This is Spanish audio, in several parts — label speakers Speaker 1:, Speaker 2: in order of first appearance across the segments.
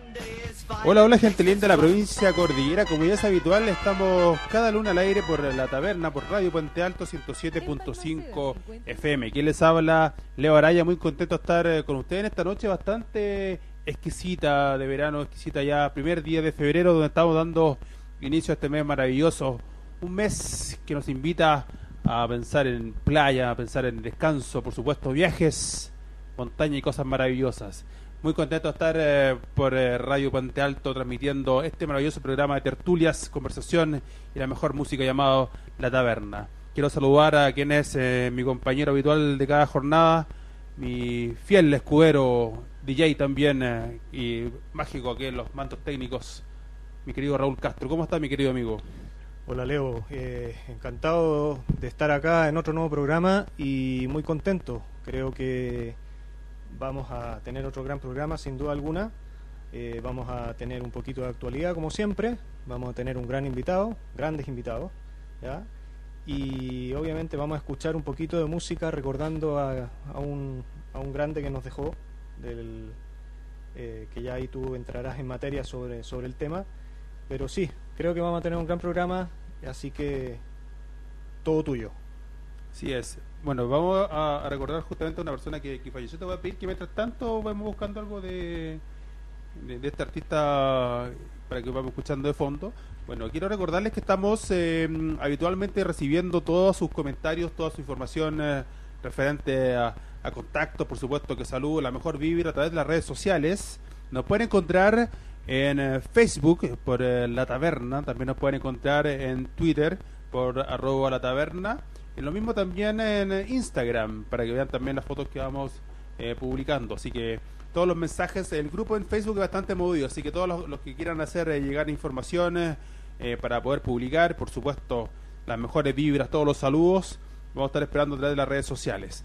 Speaker 1: Hola, hola gente linda de la provincia Cordillera. Como ya es habitual, estamos cada lunes al aire por La Taberna, por Radio Puente Alto 107.5 FM. Quien les habla, Leo Araya, muy contento de estar con ustedes en esta noche bastante exquisita de verano, exquisita ya, primer día de febrero, donde estamos dando inicio a este mes maravilloso. Un mes que nos invita a pensar en playa, a pensar en descanso, por supuesto, viajes, montaña y cosas maravillosas. Muy contento de estar por Radio Puente Alto transmitiendo este maravilloso programa de tertulias, conversación y la mejor música llamado La Taberna. Quiero saludar a quien es mi compañero habitual de cada jornada, mi fiel escudero, DJ también y mágico que en los mantos técnicos, mi querido Raúl Castro. ¿Cómo está, mi querido amigo?
Speaker 2: Hola Leo, encantado de estar acá en otro nuevo programa y muy contento. Creo que vamos a tener otro gran programa, sin duda alguna. Vamos a tener un poquito de actualidad, como siempre. Vamos a tener un gran invitado, grandes invitados, ¿ya? Y obviamente vamos a escuchar un poquito de música recordando a un grande que nos dejó, que ya ahí tú entrarás en materia sobre el tema. Pero sí, creo que vamos a tener un gran programa, así que todo tuyo.
Speaker 1: Sí es. Bueno, vamos a recordar justamente a una persona que falleció. Te voy a pedir que mientras tanto vamos buscando algo de este artista para que vamos escuchando de fondo. Bueno, quiero recordarles que estamos habitualmente recibiendo todos sus comentarios, toda su información referente a contactos, por supuesto que saludo, la mejor vibra a través de las redes sociales. Nos pueden encontrar en Facebook por La Taberna, también nos pueden encontrar en Twitter por @lataberna. Y lo mismo también en Instagram, para que vean también las fotos que vamos publicando. Así que todos los mensajes, el grupo en Facebook es bastante movido, así que todos los que quieran hacer llegar informaciones para poder publicar, por supuesto, las mejores vibras, todos los saludos, vamos a estar esperando a través de las redes sociales.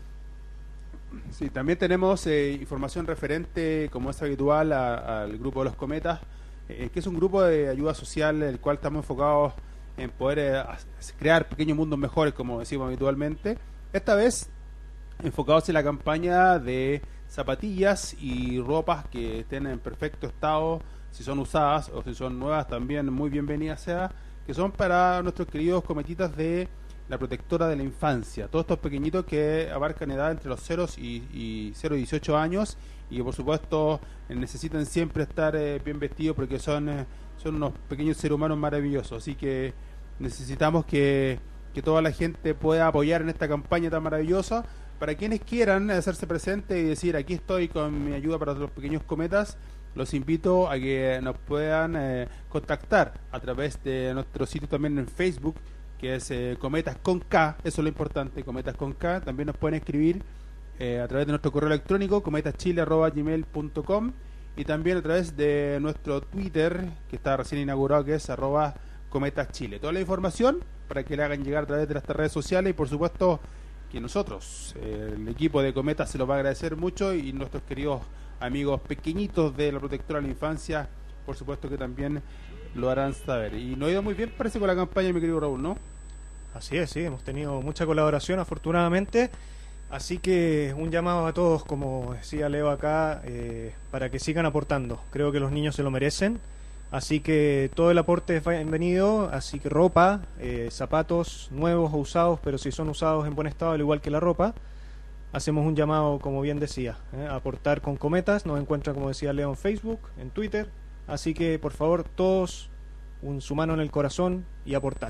Speaker 1: Sí, también tenemos información referente, como es habitual, al grupo de los Cometas, que es un grupo de ayuda social, el cual estamos enfocados en poder crear pequeños mundos mejores, como decimos habitualmente. Esta vez enfocados en la campaña de zapatillas y ropas que estén en perfecto estado, si son usadas o si son nuevas también muy bienvenidas sea, que son para nuestros queridos cometitas de la protectora de la infancia, todos estos pequeñitos que abarcan edad entre los 0 y 18 años y por supuesto necesitan siempre estar bien vestidos porque son unos pequeños seres humanos maravillosos, así que necesitamos que toda la gente pueda apoyar en esta campaña tan maravillosa. Para quienes quieran hacerse presente y decir aquí estoy con mi ayuda para los pequeños cometas, los invito a que nos puedan contactar a través de nuestro sitio también en Facebook, que es Cometas con K, eso es lo importante, Cometas con K. También nos pueden escribir a través de nuestro correo electrónico cometaschile@gmail.com y también a través de nuestro Twitter, que está recién inaugurado, que es @cometaschile. Toda la información para que le hagan llegar a través de nuestras redes sociales y por supuesto que nosotros, el equipo de Cometas, se los va a agradecer mucho y nuestros queridos amigos pequeñitos de la protectora de la infancia, por supuesto que también lo harán saber. Y nos ha ido muy bien, parece, con la campaña, mi querido Raúl, ¿no?
Speaker 2: Así es, sí, hemos tenido mucha colaboración afortunadamente, así que un llamado a todos, como decía Leo acá, para que sigan aportando. Creo que los niños se lo merecen, así que todo el aporte es bienvenido, así que ropa, zapatos nuevos o usados, pero si son usados en buen estado, al igual que la ropa, hacemos un llamado, como bien decía, a aportar con Cometas. Nos encuentran, como decía Leo, en Facebook, en Twitter, así que por favor todos su mano en el corazón y aportar.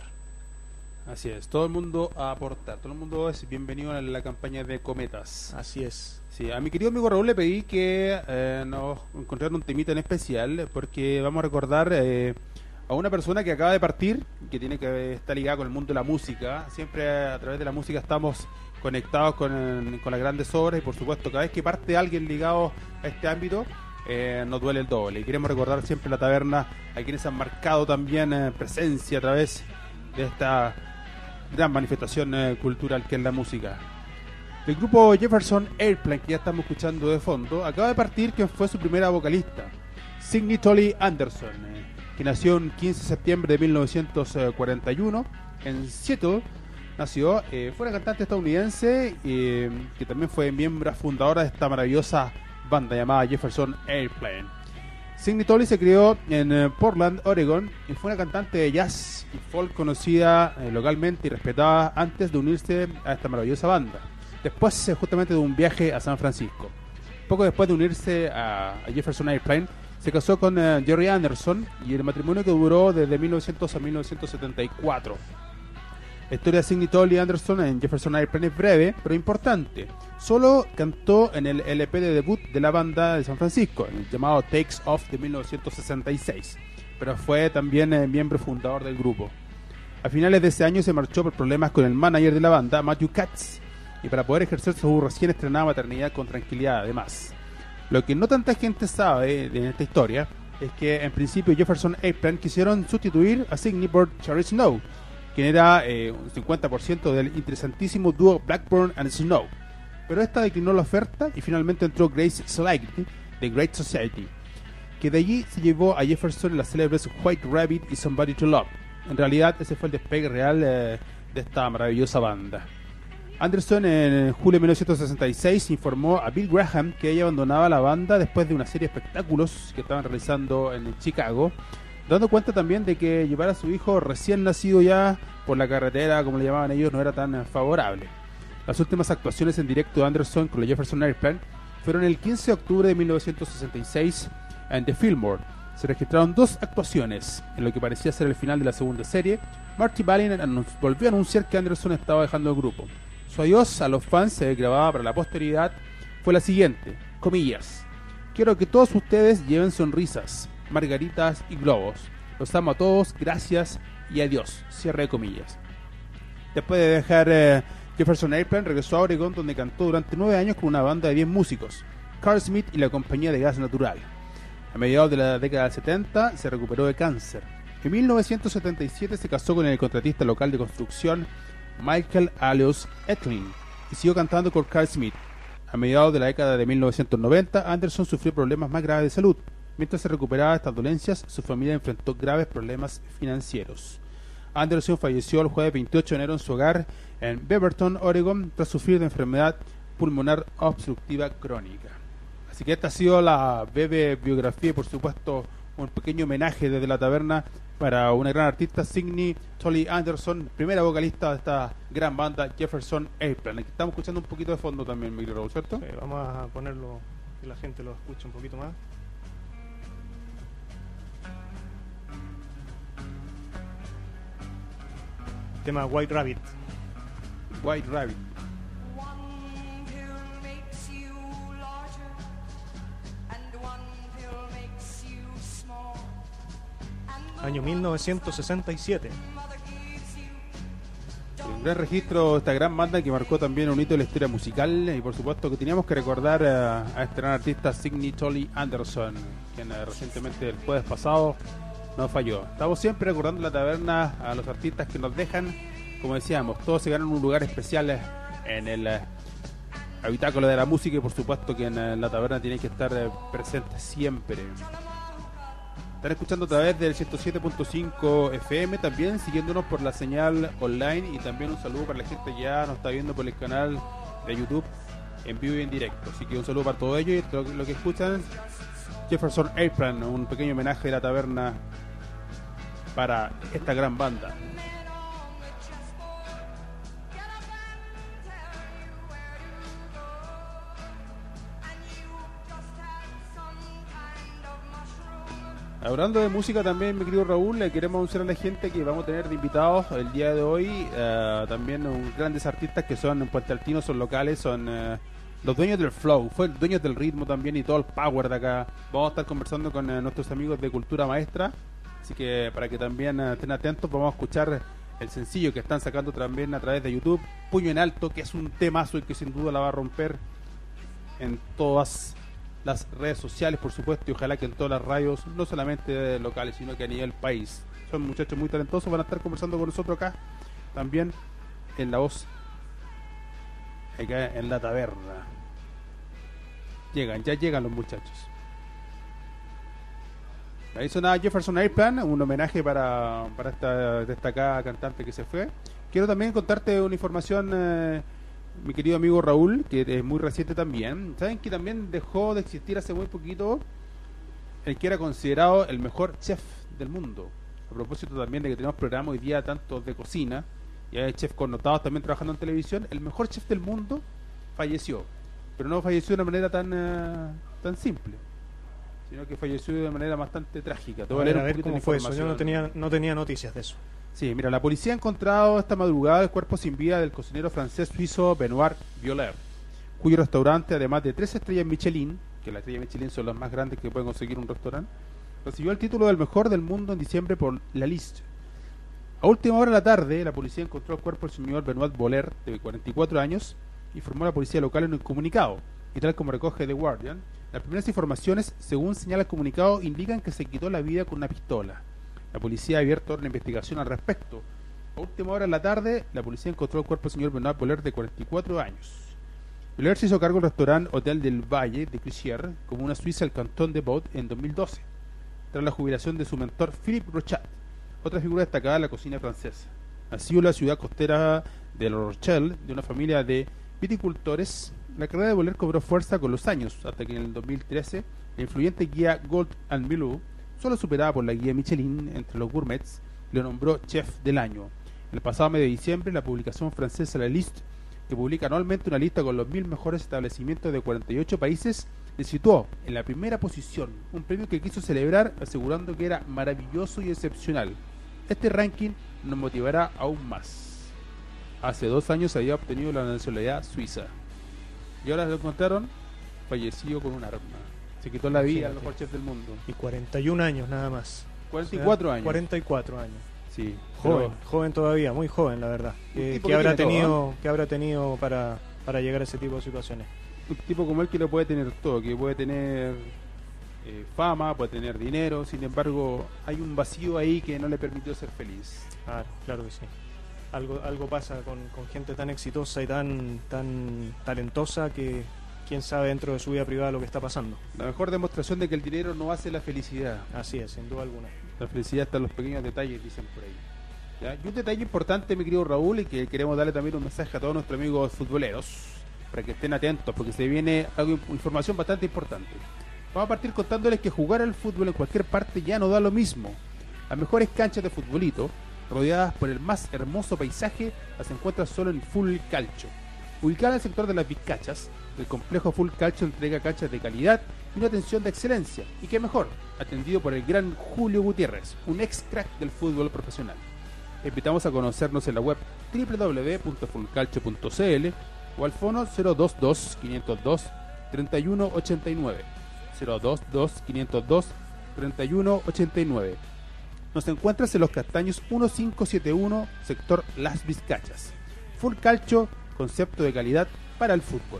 Speaker 1: Así es, todo el mundo a aportar, todo el mundo es bienvenido a la campaña de Cometas.
Speaker 2: Así es.
Speaker 1: Sí, a mi querido amigo Raúl le pedí que nos encontrara un temita en especial, porque vamos a recordar a una persona que acaba de partir, que tiene que estar ligada con el mundo de la música. Siempre a través de la música estamos conectados con las grandes obras y por supuesto cada vez que parte alguien ligado a este ámbito nos duele el doble. Y queremos recordar siempre La Taberna a quienes han marcado también presencia a través de esta gran manifestación cultural que es la música. Del grupo Jefferson Airplane, que ya estamos escuchando de fondo, acaba de partir quien fue su primera vocalista, Signe Tolley Anderson, que nació el 15 de septiembre de 1941 en Seattle. Nació, fue una cantante estadounidense que también fue miembro fundadora de esta maravillosa banda llamada Jefferson Airplane. Signe Tolly se crió en Portland, Oregon, y fue una cantante de jazz y folk conocida localmente y respetada antes de unirse a esta maravillosa banda. Después, justamente de un viaje a San Francisco. Poco después de unirse a Jefferson Airplane, se casó con Jerry Anderson, y el matrimonio que duró desde 1900 a 1974. La historia de Signe Tolly Anderson en Jefferson Airplane es breve, pero importante. Solo cantó en el LP de debut de la banda de San Francisco, el llamado Takes Off de 1966, pero fue también miembro fundador del grupo. A finales de ese año se marchó por problemas con el manager de la banda, Matthew Katz, y para poder ejercer su recién estrenada maternidad con tranquilidad además. Lo que no tanta gente sabe en esta historia es que en principio Jefferson Airplane quisieron sustituir a Signe por Charlie Snow, quien era un 50% del interesantísimo dúo Blackburn and Snow. Pero esta declinó la oferta y finalmente entró Grace Sligh de Great Society, que de allí se llevó a Jefferson en las célebres White Rabbit y Somebody to Love. En realidad ese fue el despegue real de esta maravillosa banda. Anderson en julio de 1966 informó a Bill Graham que ella abandonaba la banda después de una serie de espectáculos que estaban realizando en Chicago, dando cuenta también de que llevar a su hijo recién nacido ya por la carretera, como le llamaban ellos, no era tan favorable. Las últimas actuaciones en directo de Anderson con la Jefferson Airplane fueron el 15 de octubre de 1966 en The Fillmore. Se registraron 2 actuaciones. En lo que parecía ser el final de la segunda serie, Marty Balin volvió a anunciar que Anderson estaba dejando el grupo. Su adiós a los fans, grabada para la posteridad, fue la siguiente, comillas: quiero que todos ustedes lleven sonrisas, margaritas y globos. Los amo a todos, gracias y adiós. Cierre de comillas. Después de dejar Jefferson Airplane, regresó a Oregon, donde cantó durante 9 años con una banda de 10 músicos, Carl Smith y la compañía de gas natural. A mediados de la década del 70 se recuperó de cáncer. En 1977 se casó con el contratista local de construcción Michael Alois Etling y siguió cantando con Carl Smith. A mediados de la década de 1990, Anderson sufrió problemas más graves de salud. Mientras se recuperaba de estas dolencias, su familia enfrentó graves problemas financieros. Anderson falleció el jueves 28 de enero en su hogar en Beaverton, Oregon, tras sufrir de enfermedad pulmonar obstructiva crónica. Así que esta ha sido la breve biografía y, por supuesto, un pequeño homenaje desde la taberna para una gran artista, Signe Tolly Anderson, primera vocalista de esta gran banda Jefferson Airplane. Aquí estamos escuchando un poquito de fondo también, Miguel Raúl, ¿cierto?
Speaker 2: Sí, vamos a ponerlo, que la gente lo escuche un poquito más. Tema White Rabbit.
Speaker 1: White Rabbit.
Speaker 2: Año 1967.
Speaker 1: Un gran registro de esta gran banda que marcó también un hito de la historia musical, y por supuesto que teníamos que recordar a este gran artista Signe Tolly Anderson, quien recientemente el jueves pasado nos falló. Estamos siempre recordando en la taberna a los artistas que nos dejan, como decíamos, todos se ganan un lugar especial en el habitáculo de la música, y por supuesto que en la taberna tienen que estar presentes siempre. Están escuchando a través del 107.5 FM, también siguiéndonos por la señal online, y también un saludo para la gente que ya nos está viendo por el canal de YouTube en vivo y en directo. Así que un saludo para todo ello, y lo que escuchan, Jefferson Airplane, un pequeño homenaje de la taberna para esta gran banda. Hablando de música también, mi querido Raúl, le queremos anunciar a la gente que vamos a tener de invitados el día de hoy también grandes artistas que son en Puente Altino, son locales, son los dueños del flow, fue dueños del ritmo también y todo el power de acá. Vamos a estar conversando con nuestros amigos de Cultura Maestra, así que para que también estén atentos, vamos a escuchar el sencillo que están sacando también a través de YouTube, Puño en Alto, que es un temazo y que sin duda la va a romper en todas las redes sociales, por supuesto, y ojalá que en todas las radios, no solamente locales, sino que a nivel país. Son muchachos muy talentosos, van a estar conversando con nosotros acá, también en La Voz, acá en la taberna. Ya llegan los muchachos. Ahí sonaba Jefferson Airplane, un homenaje para esta destacada cantante que se fue. Quiero también contarte una información, mi querido amigo Raúl, que es muy reciente también. Saben que también dejó de existir hace muy poquito el que era considerado el mejor chef del mundo. A propósito también de que tenemos programas hoy día tanto de cocina, y hay chefs connotados también trabajando en televisión, el mejor chef del mundo falleció, pero no falleció de una manera tan simple, sino que falleció de una manera bastante trágica. Te voy
Speaker 2: A ver cómo fue eso, yo no tenía noticias de eso.
Speaker 1: Sí, mira, la policía ha encontrado esta madrugada el cuerpo sin vida del cocinero francés suizo Benoît Violer, cuyo restaurante, además de 3 estrellas Michelin, que las estrellas Michelin son las más grandes que puede conseguir un restaurante, recibió el título del mejor del mundo en diciembre por La Liste. A última hora de la tarde, la policía encontró el cuerpo del señor Benoît Violer, de 44 años, informó a la policía local en un comunicado, y tal como recoge The Guardian, las primeras informaciones, según señala el comunicado, indican que se quitó la vida con una pistola. La policía ha abierto una investigación al respecto. A última hora de la tarde, la policía encontró el cuerpo del señor Benoît Violer, de 44 años. Violer se hizo cargo del restaurante Hotel del Valle de Clichy, comuna suiza del cantón de Vaud, en 2012, tras la jubilación de su mentor Philippe Rochat, otra figura destacada de la cocina francesa. Nació en la ciudad costera de La Rochelle, de una familia de viticultores. La carrera de Violer cobró fuerza con los años, hasta que en el 2013 la influyente guía Gold and Milou, solo superada por la guía Michelin entre los gourmets, lo nombró chef del año. El pasado mes de diciembre, la publicación francesa La Liste, que publica anualmente una lista con los 1000 mejores establecimientos de 48 países, le situó en la primera posición, un premio que quiso celebrar asegurando que era maravilloso y excepcional. Este ranking nos motivará aún más. Hace 2 años había obtenido la nacionalidad suiza y ahora lo encontraron fallecido con un arma. Se quitó la vida al mejor chef del mundo.
Speaker 2: Y 41 años nada más.
Speaker 1: 44 años.
Speaker 2: 44 años.
Speaker 1: Sí,
Speaker 2: joven todavía, muy joven la verdad. ¿Qué habrá tenido para llegar a ese tipo de situaciones?
Speaker 1: Un tipo como él que lo puede tener todo, que puede tener fama, puede tener dinero, sin embargo hay un vacío ahí que no le permitió ser feliz.
Speaker 2: Claro que sí. Algo pasa con gente tan exitosa y tan talentosa que quién sabe dentro de su vida privada lo que está pasando.
Speaker 1: La mejor demostración de que el dinero no hace la felicidad.
Speaker 2: Así es, sin duda alguna.
Speaker 1: La felicidad está en los pequeños detalles, dicen por ahí. ¿Ya? Y un detalle importante, mi querido Raúl, y que queremos darle también un mensaje a todos nuestros amigos futboleros, para que estén atentos, porque se viene información bastante importante. Vamos a partir contándoles que jugar al fútbol en cualquier parte ya no da lo mismo. Las mejores canchas de futbolito, rodeadas por el más hermoso paisaje, las encuentras solo en Full Calcio. Ubicada en el sector de las Vizcachas, el complejo Full Calcio entrega canchas de calidad y una atención de excelencia. Y qué mejor, atendido por el gran Julio Gutiérrez, un ex crack del fútbol profesional. Te invitamos a conocernos en la web www.fullcalcio.cl o al fono 022-502-3189. 022-502-3189. Nos encuentras en Los Castaños 1571, sector Las Vizcachas. Full Calcio, concepto de calidad para el fútbol.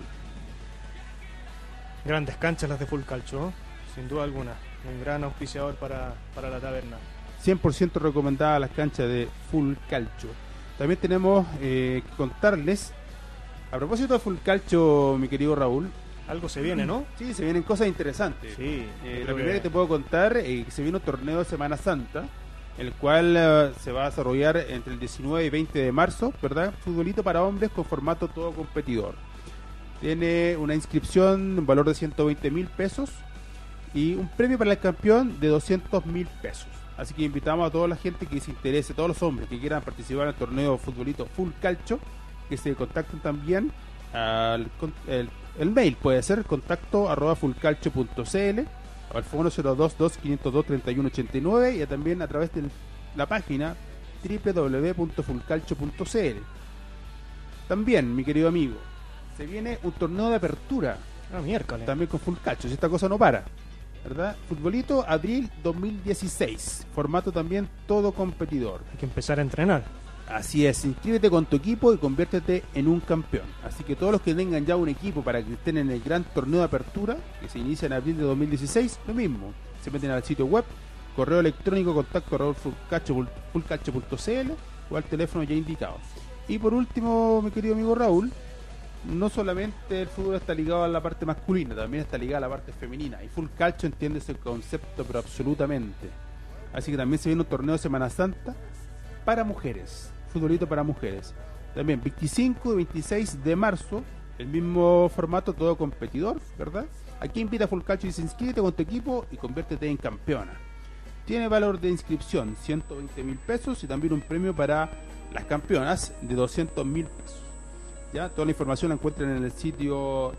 Speaker 2: Grandes canchas las de Full Calcio, ¿eh? Sin duda alguna. Un gran auspiciador para la taberna.
Speaker 1: 100% recomendadas las canchas de Full Calcio. También tenemos que contarles, a propósito de Full Calcio, mi querido Raúl,
Speaker 2: algo se viene, ¿no?
Speaker 1: Sí, se vienen cosas interesantes.
Speaker 2: Sí.
Speaker 1: La primera que te puedo contar que se viene un torneo de Semana Santa, el cual se va a desarrollar entre el 19 y 20 de marzo, ¿verdad? Futbolito para hombres con formato todo competidor. Tiene una inscripción, un valor de 120.000 pesos y un premio para el campeón de 200.000 pesos. Así que invitamos a toda la gente que se interese, todos los hombres que quieran participar en el torneo futbolito Full Calcio, que se contacten también el mail puede ser contacto@fullcalcio.cl o al fono 022-502-3189 y también a través de la página www.fullcalcio.cl. También, mi querido amigo, se viene un torneo de apertura
Speaker 2: miércoles
Speaker 1: también con Full Calcio, si esta cosa no para, ¿verdad? Futbolito abril 2016, formato también todo competidor.
Speaker 2: Hay que empezar a entrenar.
Speaker 1: Así es, inscríbete con tu equipo y conviértete en un campeón. Así que todos los que tengan ya un equipo para que estén en el gran torneo de apertura, que se inicia en abril de 2016, lo mismo. Se meten al sitio web, correo electrónico, contacto@fullcalcio.cl o al teléfono ya indicado. Y por último, mi querido amigo Raúl, no solamente el fútbol está ligado a la parte masculina, también está ligado a la parte femenina. Y Full Calcio entiende ese concepto, pero absolutamente. Así que también se viene un torneo de Semana Santa para mujeres. Futbolito para mujeres. También 25 y 26 de marzo, el mismo formato, todo competidor, ¿verdad? Aquí invita Full Calcio y dice: inscríbete con tu equipo y conviértete en campeona. Tiene valor de inscripción 120.000 pesos y también un premio para las campeonas de 200.000 pesos. ¿Ya? Toda la información la encuentran en el sitio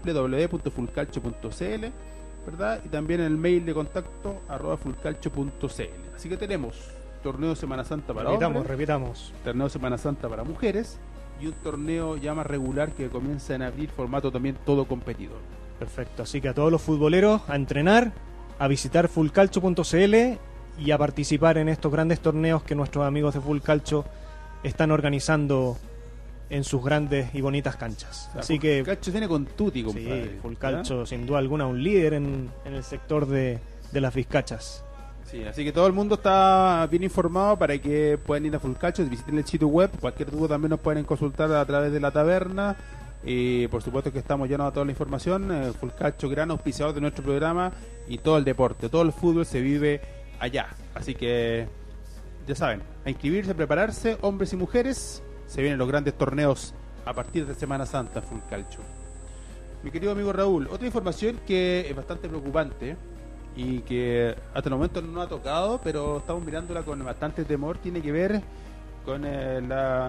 Speaker 1: www.fullcalcio.cl, ¿verdad? Y también en el mail de contacto @fullcalcio.cl. Así que tenemos torneo Semana Santa para
Speaker 2: repitamos.
Speaker 1: Torneo Semana Santa para mujeres y un torneo ya más regular que comienza en abril, formato también todo competidor.
Speaker 2: Perfecto, así que a todos los futboleros a entrenar, a visitar fullcalcio.cl y a participar en estos grandes torneos que nuestros amigos de Full Calcio están organizando en sus grandes y bonitas canchas.
Speaker 1: O sea,
Speaker 2: así
Speaker 1: Full
Speaker 2: que
Speaker 1: Calcio tiene con tutti, compadre.
Speaker 2: Sí, Full Calcio sin duda alguna un líder en el sector de las vizcachas.
Speaker 1: Sí, así que todo el mundo está bien informado para que puedan ir a Full Calcio, visiten el sitio web. Cualquier duda también nos pueden consultar a través de la taberna. Por supuesto que estamos llenos de toda la información. Full Calcio, gran auspiciador de nuestro programa, y todo el deporte, todo el fútbol se vive allá. Así que ya saben, a inscribirse, a prepararse, hombres y mujeres. Se vienen los grandes torneos a partir de Semana Santa, Full Calcio. Mi querido amigo Raúl, otra información que es bastante preocupante y que hasta el momento no ha tocado, pero estamos mirándola con bastante temor, tiene que ver con el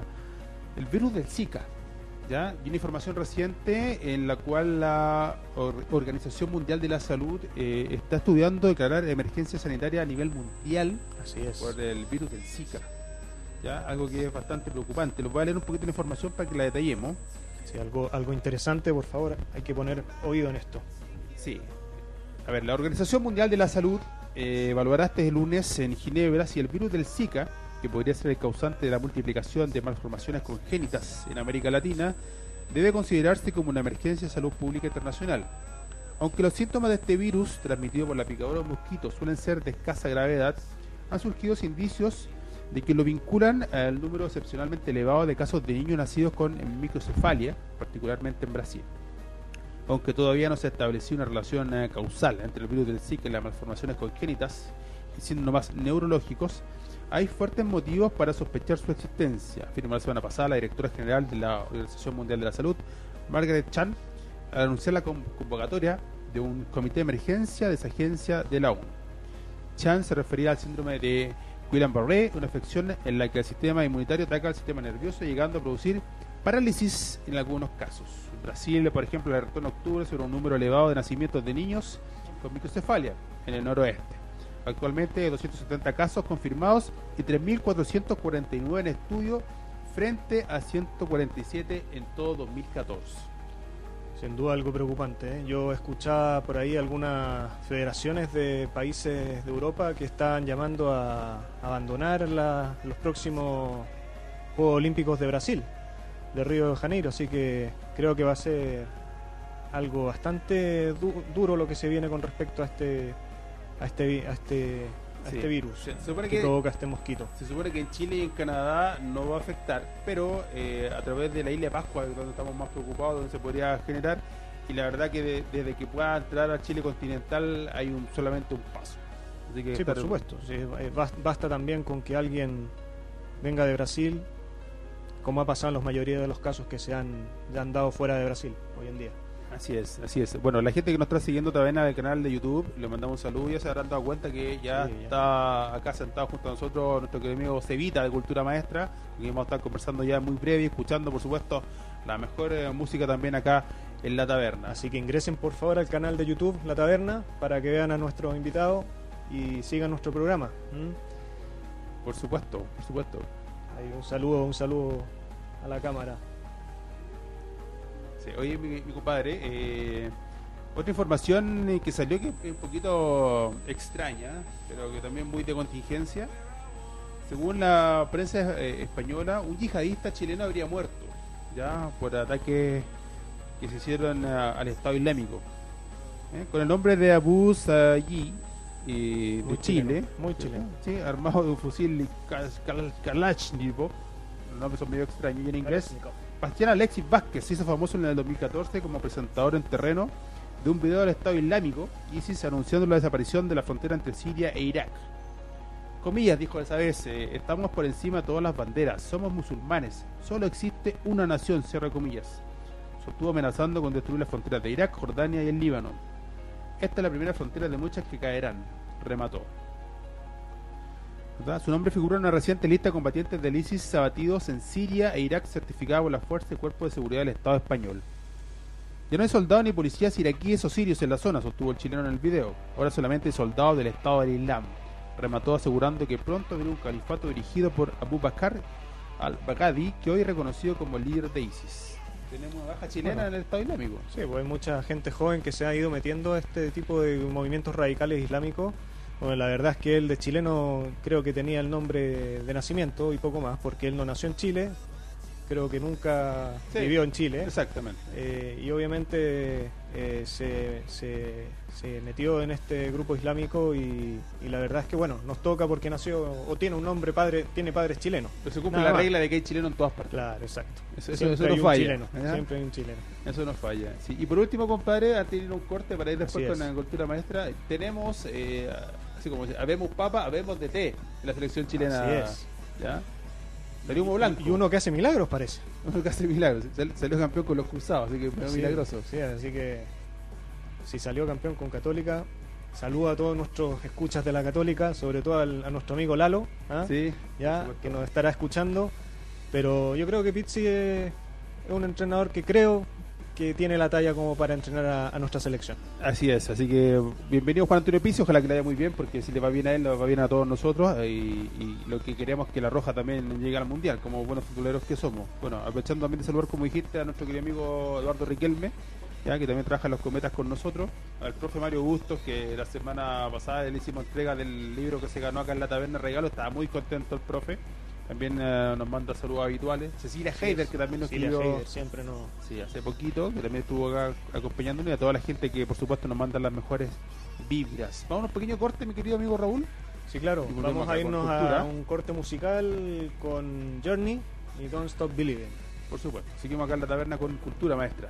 Speaker 1: virus del Zika. ¿Ya? Y una información reciente en la cual la Organización Mundial de la Salud está estudiando declarar emergencia sanitaria a nivel mundial.
Speaker 2: Así es.
Speaker 1: Por el virus del Zika. ¿Ya? Algo que es bastante preocupante. Les voy a leer un poquito de información para que la detallemos.
Speaker 2: Sí, algo interesante, por favor, hay que poner oído en esto.
Speaker 1: Sí. A ver, la Organización Mundial de la Salud evaluará este lunes en Ginebra si el virus del Zika, que podría ser el causante de la multiplicación de malformaciones congénitas en América Latina, debe considerarse como una emergencia de salud pública internacional. Aunque los síntomas de este virus, transmitido por la picadura de mosquitos, suelen ser de escasa gravedad, han surgido indicios de que lo vinculan al número excepcionalmente elevado de casos de niños nacidos con microcefalia, particularmente en Brasil. Aunque todavía no se estableció una relación causal entre el virus del Zika y las malformaciones congénitas y síntomas neurológicos, hay fuertes motivos para sospechar su existencia, afirmó la semana pasada la directora general de la Organización Mundial de la Salud, Margaret Chan, al anunciar la convocatoria de un comité de emergencia de esa agencia de la ONU. Chan se refería al síndrome de Guillain-Barré, una afección en la que el sistema inmunitario ataca al sistema nervioso, llegando a producir parálisis en algunos casos. En Brasil, por ejemplo, alertó en octubre sobre un número elevado de nacimientos de niños con microcefalia en el noroeste. Actualmente hay 270 casos confirmados y 3.449 en estudio frente a 147 en todo 2014.
Speaker 2: Sin duda algo preocupante, ¿eh? Yo escuchaba por ahí algunas federaciones de países de Europa que están llamando a abandonar los próximos Juegos Olímpicos de Brasil, de Río de Janeiro, así que creo que va a ser algo bastante duro lo que se viene con respecto a este virus que provoca este mosquito.
Speaker 1: Se supone que en Chile y en Canadá no va a afectar, pero a través de la isla de Pascua, donde estamos más preocupados, donde se podría generar, y la verdad que desde que pueda entrar a Chile continental hay solamente un paso. Así que
Speaker 2: sí, por supuesto. Sí, basta también con que alguien venga de Brasil, como ha pasado en la mayoría de los casos que se han dado fuera de Brasil hoy en día.
Speaker 1: Así es, así es. Bueno, la gente que nos está siguiendo también en el canal de YouTube, le mandamos un saludo. Ya se habrán dado cuenta que ya está acá sentado junto a nosotros nuestro querido amigo Cevita de Cultura Maestra, que vamos a estar conversando ya muy breve y escuchando, por supuesto, la mejor música también acá en La Taberna.
Speaker 2: Así que ingresen por favor al canal de YouTube La Taberna para que vean a nuestros invitados y sigan nuestro programa.
Speaker 1: Por supuesto, por supuesto.
Speaker 2: Ahí un saludo a la cámara.
Speaker 1: Sí, oye, mi compadre, otra información que salió que es un poquito extraña, pero que también muy de contingencia. Según la prensa española, un yihadista chileno habría muerto ya por ataques que se hicieron al Estado Islámico. Con el nombre de Abu Sayi, de Chile,
Speaker 2: muy chileno.
Speaker 1: Sí, armado de un fusil Kalashnikov, los nombres son medio extraños y en inglés. Bastián Alexis Vázquez se hizo famoso en el 2014 como presentador en terreno de un video del Estado Islámico, ISIS, anunciando la desaparición de la frontera entre Siria e Irak. Comillas, dijo esa vez, estamos por encima de todas las banderas, somos musulmanes, solo existe una nación, cierra comillas. Sostuvo amenazando con destruir las fronteras de Irak, Jordania y el Líbano. Esta es la primera frontera de muchas que caerán, remató. ¿Verdad? Su nombre figura en una reciente lista de combatientes del ISIS abatidos en Siria e Irak, certificada por la Fuerza y Cuerpo de Seguridad del Estado español. Ya no hay soldados ni policías iraquíes o sirios en la zona, sostuvo el chileno en el video. Ahora solamente hay soldados del Estado del Islam. Remató asegurando que pronto viene un califato dirigido por Abu Bakr al-Baghdadi, que hoy es reconocido como el líder de ISIS. Tenemos una baja chilena en el Estado Islámico.
Speaker 2: Sí, pues hay mucha gente joven que se ha ido metiendo a este tipo de movimientos radicales islámicos. Bueno, la verdad es que él de chileno creo que tenía el nombre de nacimiento y poco más, porque él no nació en Chile, creo que nunca vivió en Chile.
Speaker 1: Exactamente.
Speaker 2: Y obviamente se metió en este grupo islámico y la verdad es que bueno, nos toca porque nació o tiene un nombre tiene padres chilenos.
Speaker 1: Pero se cumple la regla de que hay chilenos en todas partes.
Speaker 2: Claro, exacto.
Speaker 1: Eso no falla.
Speaker 2: Siempre hay un chileno.
Speaker 1: Eso no falla. Sí. Y por último, compadre, a tener un corte para ir después con la cultura maestra, tenemos, así como habemos papa, habemos de té en la selección chilena.
Speaker 2: Así es.
Speaker 1: ¿Ya? Salió humo blanco.
Speaker 2: Y uno que hace milagros, parece.
Speaker 1: Uno que hace milagros. Salió campeón con los cruzados, así que fue milagroso.
Speaker 2: Sí, así que si salió campeón con Católica, saluda a todos nuestros escuchas de la Católica, sobre todo a nuestro amigo Lalo,
Speaker 1: sí,
Speaker 2: ya que nos estará escuchando. Pero yo creo que Pizzi es un entrenador que creo que tiene la talla como para entrenar a nuestra selección.
Speaker 1: Así es, así que bienvenido Juan Antonio Pizzi, ojalá que le vaya muy bien, porque si le va bien a él, le va bien a todos nosotros, y lo que queremos es que la Roja también llegue al Mundial, como buenos futboleros que somos. Bueno, aprovechando también de saludar, como dijiste, a nuestro querido amigo Eduardo Riquelme, ya que también trabaja en los Cometas con nosotros, al profe Mario Bustos, que la semana pasada le hicimos entrega del libro que se ganó acá en la Taberna Regalo, estaba muy contento el profe. También nos manda saludos habituales. Cecilia Heider, que también nos escribió
Speaker 2: siempre no.
Speaker 1: Sí, hace poquito, que también estuvo acá acompañándonos, y a toda la gente que por supuesto nos manda las mejores vibras. Vamos a un pequeño corte, mi querido amigo Raúl.
Speaker 2: Sí, claro, vamos a irnos a un corte musical con Journey y Don't Stop Believing.
Speaker 1: Por supuesto, seguimos acá en la taberna con Cultura Maestra.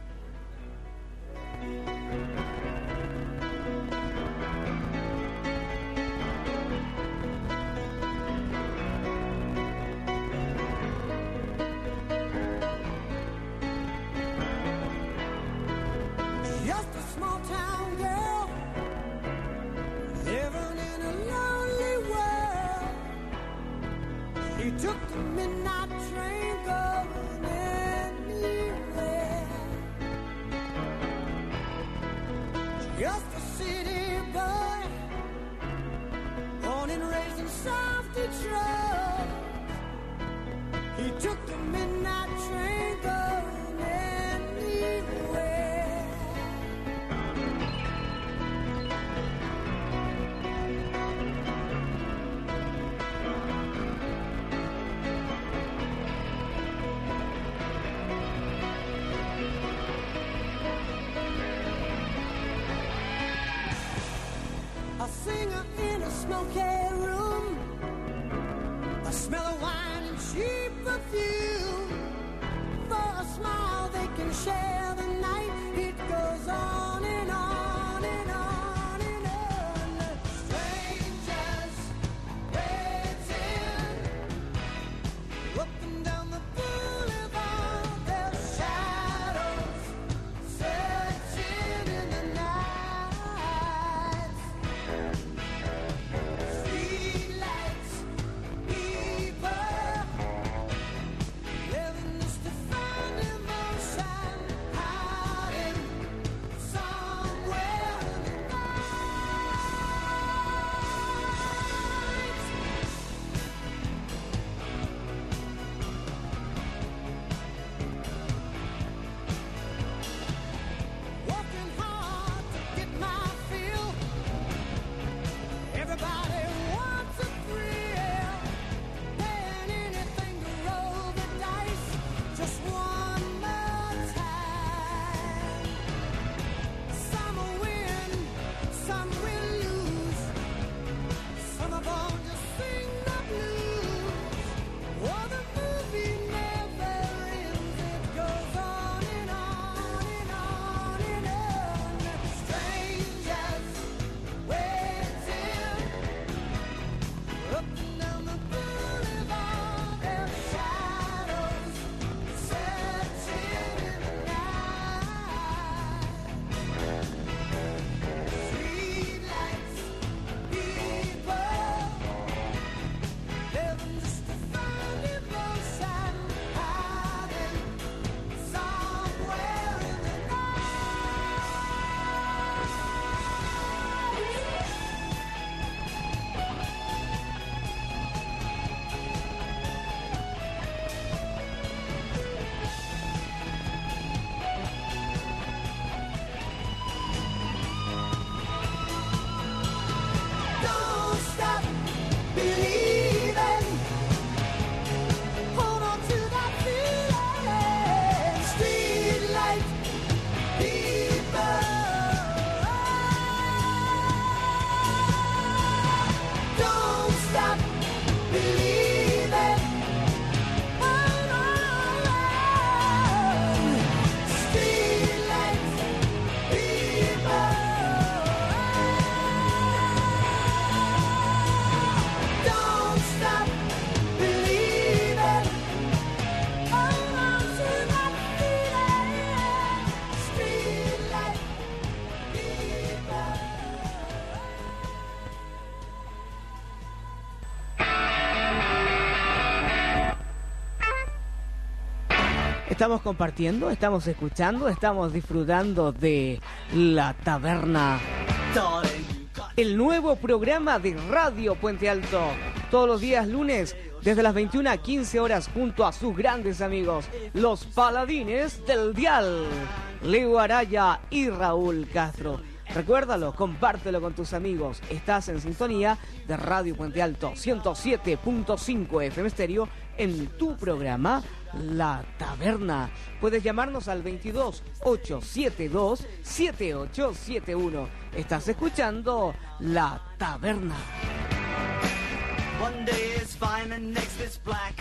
Speaker 3: Took the midnight train going anywhere. Just a city boy, born and raised in South Detroit. He took the midnight train going anywhere. A singer in a smoky room, a smell of wine and cheap perfume. For a smile they can share the night. It goes on and on and on and on. Strangers waiting up and down the boulevard. Their shadows searching in the night. Streetlights, people living just to find emotion.
Speaker 4: Estamos compartiendo, estamos escuchando, estamos disfrutando de La Taberna. El nuevo programa de Radio Puente Alto. Todos los días lunes, desde las 21 a 15 horas, junto a sus grandes amigos, los Paladines del Dial, Leo Araya y Raúl Castro. Recuérdalo, compártelo con tus amigos. Estás en sintonía de Radio Puente Alto 107.5 FM Estéreo en tu programa La Taberna. Puedes llamarnos al 22 872 7871. Estás escuchando La Taberna.
Speaker 3: One day is fine and next is black.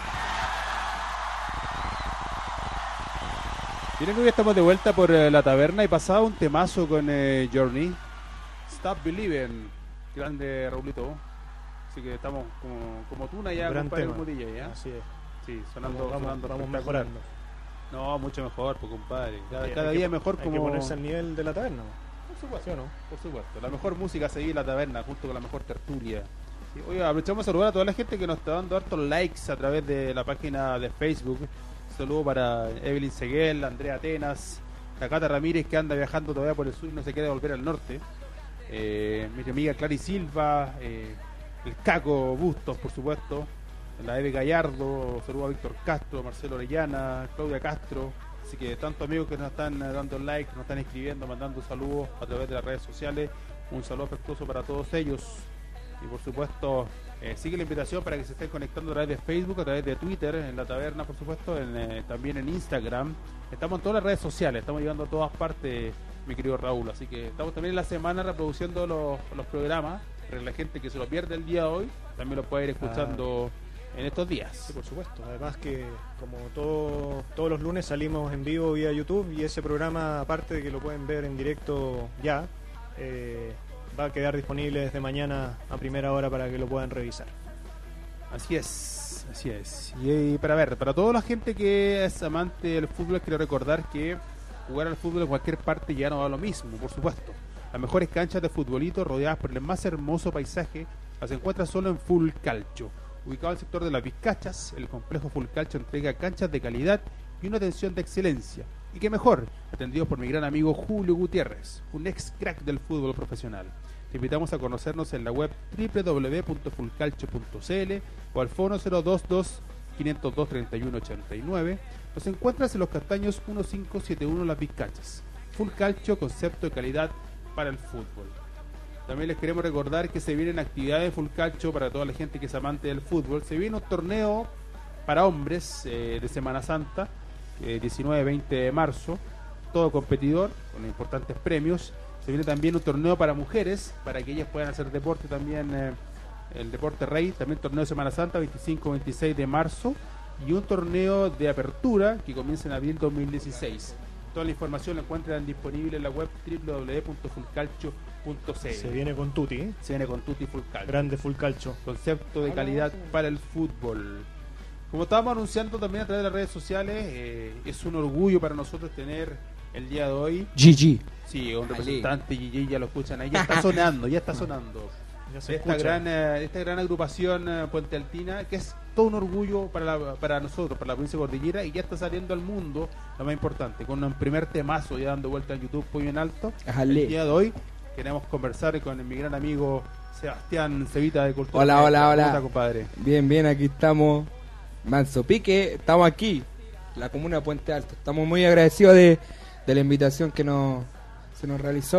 Speaker 1: Miren que hoy estamos de vuelta por La Taberna y pasaba un temazo con Journey. Stop Believing. Grande Raulito. Así que estamos como tuna ya,
Speaker 2: Gran
Speaker 1: compadre,
Speaker 2: tema.
Speaker 1: como DJ, ¿ya?
Speaker 2: Así es.
Speaker 1: Sí, sonando,
Speaker 2: Vamos
Speaker 1: espectacular.
Speaker 2: mejorando.
Speaker 1: No, mucho mejor, pues compadre. Cada
Speaker 2: Hay
Speaker 1: día
Speaker 2: que-
Speaker 1: mejor
Speaker 2: Hay
Speaker 1: como...
Speaker 2: que ponerse al nivel de la taberna.
Speaker 1: Por supuesto,
Speaker 2: ¿Sí o no?
Speaker 1: por supuesto. La mejor música a seguir en La Taberna, junto con la mejor tertulia. Sí, oye, aprovechamos a saludar a toda la gente que nos está dando hartos likes a través de la página de Facebook. Un saludo para Evelyn Seguel, Andrea Atenas, la Cata Ramírez, que anda viajando todavía por el sur y no se quiere volver al norte. Mi amiga Clary Silva, el Caco Bustos, por supuesto, la Eve Gallardo, saludo a Víctor Castro, Marcelo Orellana, Claudia Castro. Así que tantos amigos que nos están dando like, nos están escribiendo, mandando saludos a través de las redes sociales. Un saludo afectuoso para todos ellos. Y por supuesto, sigue la invitación para que se estén conectando a través de Facebook, a través de Twitter, en La Taberna, por supuesto, también en Instagram. Estamos en todas las redes sociales, estamos llegando a todas partes, mi querido Raúl. Así que estamos también en la semana reproduciendo los programas. Para la gente que se lo pierde el día de hoy, también lo puede ir escuchando en estos días.
Speaker 2: Sí, por supuesto. Además que como todos los lunes salimos en vivo vía YouTube y ese programa, aparte de que lo pueden ver en directo ya, va a quedar disponible desde mañana a primera hora para que lo puedan revisar.
Speaker 1: Así es, así es. Y para toda la gente que es amante del fútbol, quiero recordar que jugar al fútbol en cualquier parte ya no va lo mismo, por supuesto. Las mejores canchas de futbolito rodeadas por el más hermoso paisaje las encuentras solo en Full Calcio. Ubicado en el sector de las Vizcachas, el complejo Full Calcio entrega canchas de calidad y una atención de excelencia. Y qué mejor, atendidos por mi gran amigo Julio Gutiérrez, un ex crack del fútbol profesional. Te invitamos a conocernos en la web www.fullcalcio.cl o al fono 022-502-3189. Nos encuentras en Los Castaños 1571 Las Vizcachas. Full Calcio, concepto de calidad para el fútbol. También les queremos recordar que se vienen actividades de Full Calcio para toda la gente que es amante del fútbol. Se viene un torneo para hombres de Semana Santa, 19-20 de marzo, todo competidor, con importantes premios. Se viene también un torneo para mujeres, para que ellas puedan hacer deporte también, el deporte rey, también torneo de Semana Santa, 25-26 de marzo, y un torneo de apertura que comienza en abril 2016. Toda la información la encuentran disponible en la web www.fullcalcio.cl.
Speaker 2: Se viene con Tuti, ¿eh?
Speaker 1: Se viene con Tutti Full Calcio.
Speaker 2: Grande Full Calcio.
Speaker 1: Concepto de calidad para el fútbol. Como estábamos anunciando también a través de las redes sociales, es un orgullo para nosotros tener el día de hoy.
Speaker 5: GG.
Speaker 1: Sí, un representante GG, ya lo escuchan ahí, ya está sonando, ya está sonando.
Speaker 2: Ya se
Speaker 1: Esta
Speaker 2: escucha.
Speaker 1: esta gran agrupación Puente Altina, que es todo un orgullo para nosotros, para la provincia de Cordillera, y ya está saliendo al mundo, lo más importante, con un primer temazo ya dando vuelta en YouTube, Pollo en Alto.
Speaker 5: Ajale.
Speaker 1: El día de hoy queremos conversar con mi gran amigo Sebastián Cevita de Cultura.
Speaker 5: Hola, hola,
Speaker 1: ¿Cómo
Speaker 5: hola.
Speaker 1: está, compadre?
Speaker 5: Bien, bien, aquí estamos. Manso Pique, estamos aquí, la comuna de Puente Alto. Estamos muy agradecidos de la invitación que se nos realizó.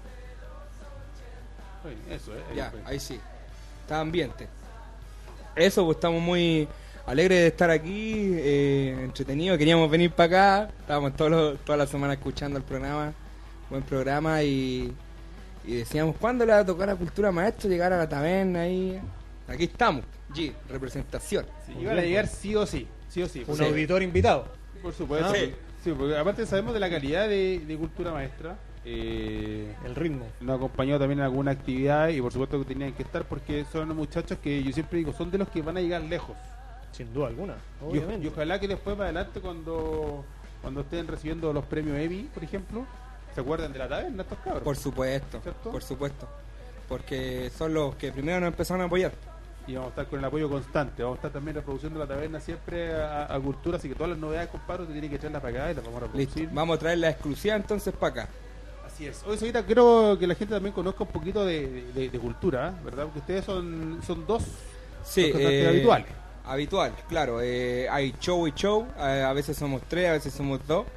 Speaker 1: Oye, eso,
Speaker 5: Ya, ahí sí. Está ambiente. Eso, pues estamos muy alegres de estar aquí, entretenidos. Queríamos venir para acá. Estábamos toda la semana escuchando el programa. Buen programa y decíamos, ¿cuándo le va a tocar a Cultura Maestro llegar a la taberna ahí? Aquí estamos, G, representación.
Speaker 1: Sí, iban a llegar sí o sí, sí o sí.
Speaker 2: Un
Speaker 5: Sí.
Speaker 2: auditor invitado.
Speaker 1: Por supuesto.
Speaker 5: Sí.
Speaker 1: Sí, porque aparte sabemos de la calidad de Cultura Maestra.
Speaker 2: El ritmo.
Speaker 1: Nos acompañó también en alguna actividad y por supuesto que tenían que estar porque son muchachos que yo siempre digo, son de los que van a llegar lejos.
Speaker 2: Sin duda alguna.
Speaker 1: Y,
Speaker 2: Obviamente.
Speaker 1: y ojalá que después más adelante cuando estén recibiendo los premios Emmy, por ejemplo, se acuerden de la taberna estos cabros.
Speaker 5: Por supuesto,
Speaker 1: ¿Cierto?
Speaker 5: por supuesto. Porque son los que primero nos empezaron a apoyar.
Speaker 1: Y vamos a estar con el apoyo constante. Vamos a estar también reproduciendo la taberna siempre a Cultura. Así que todas las novedades, compadre, te tienen que echarlas para acá y las vamos a reproducir.
Speaker 5: Listo. Vamos a traer la exclusiva entonces para acá.
Speaker 1: Así es. Hoy, ahorita quiero que la gente también conozca un poquito de cultura, ¿verdad? Porque ustedes son dos
Speaker 5: Sí,
Speaker 1: cantantes habituales.
Speaker 5: Habitual, claro. Hay show y show. A veces somos 3, a veces somos 2.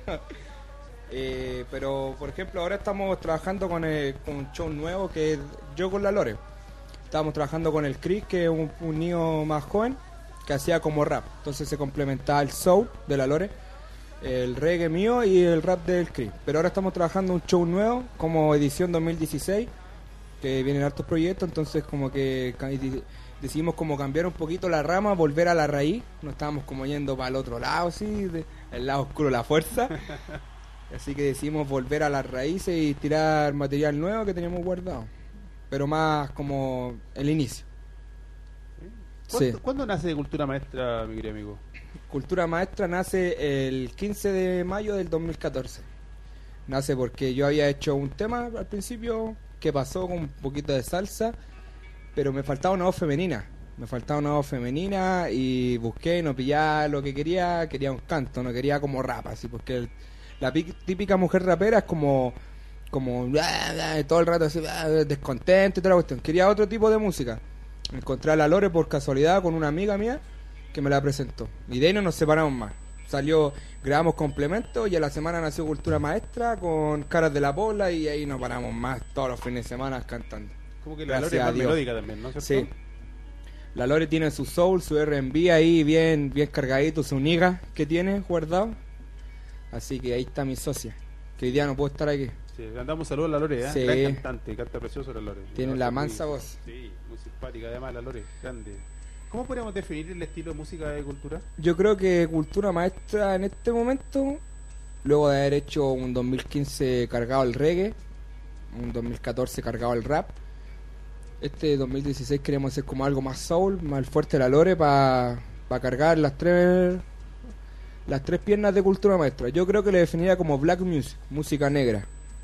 Speaker 5: Pero, por ejemplo, ahora estamos trabajando con un show nuevo que es Yo con la Lore. Estábamos trabajando con el Chris, que es un niño más joven, que hacía como rap. Entonces se complementaba el soul de la Lore, el reggae mío y el rap del Chris. Pero ahora estamos trabajando un show nuevo, como edición 2016, que vienen hartos proyectos, entonces como que decidimos como cambiar un poquito la rama, volver a la raíz. No estábamos como yendo para el otro lado, sí, el lado oscuro de la fuerza. Así que decidimos volver a las raíces y tirar material nuevo que teníamos guardado. Pero más como el inicio. Sí.
Speaker 1: ¿Cuándo nace Cultura Maestra, mi querido amigo?
Speaker 5: Cultura Maestra nace el 15 de mayo del 2014. Nace porque yo había hecho un tema al principio que pasó con un poquito de salsa, pero me faltaba una voz femenina. Y busqué y no pillaba lo que quería un canto, no quería como rap, así, porque la típica mujer rapera es como todo el rato así, descontento y toda la cuestión. Quería otro tipo de música. Encontré a la Lore por casualidad con una amiga mía que me la presentó. Y de ahí no nos separamos más. Grabamos complementos y a la semana nació Cultura Maestra con Caras de la Pobla y ahí no paramos más todos los fines de semana cantando.
Speaker 1: Como que la Lore es más melódica también, ¿no? ¿Cierto?
Speaker 5: Sí. La Lore tiene su soul, su R&B ahí bien cargadito, su niga que tiene guardado. Así que ahí está mi socia, que hoy día no puedo estar aquí.
Speaker 1: Sí, le mandamos saludos a la Lore, ¿eh?
Speaker 5: Sí.
Speaker 1: Gran cantante, canta precioso la Lore.
Speaker 5: Tiene la mansa voz.
Speaker 1: Sí, muy simpática además la Lore, grande. ¿Cómo podríamos definir el estilo de música de Cultura?
Speaker 5: Yo creo que Cultura Maestra en este momento, luego de haber hecho un 2015 cargado al reggae, un 2014 cargado al rap, este 2016 queremos hacer como algo más soul, más fuerte de la Lore para cargar las tres piernas de Cultura Maestra. Yo creo que le definiría como black music, música negra.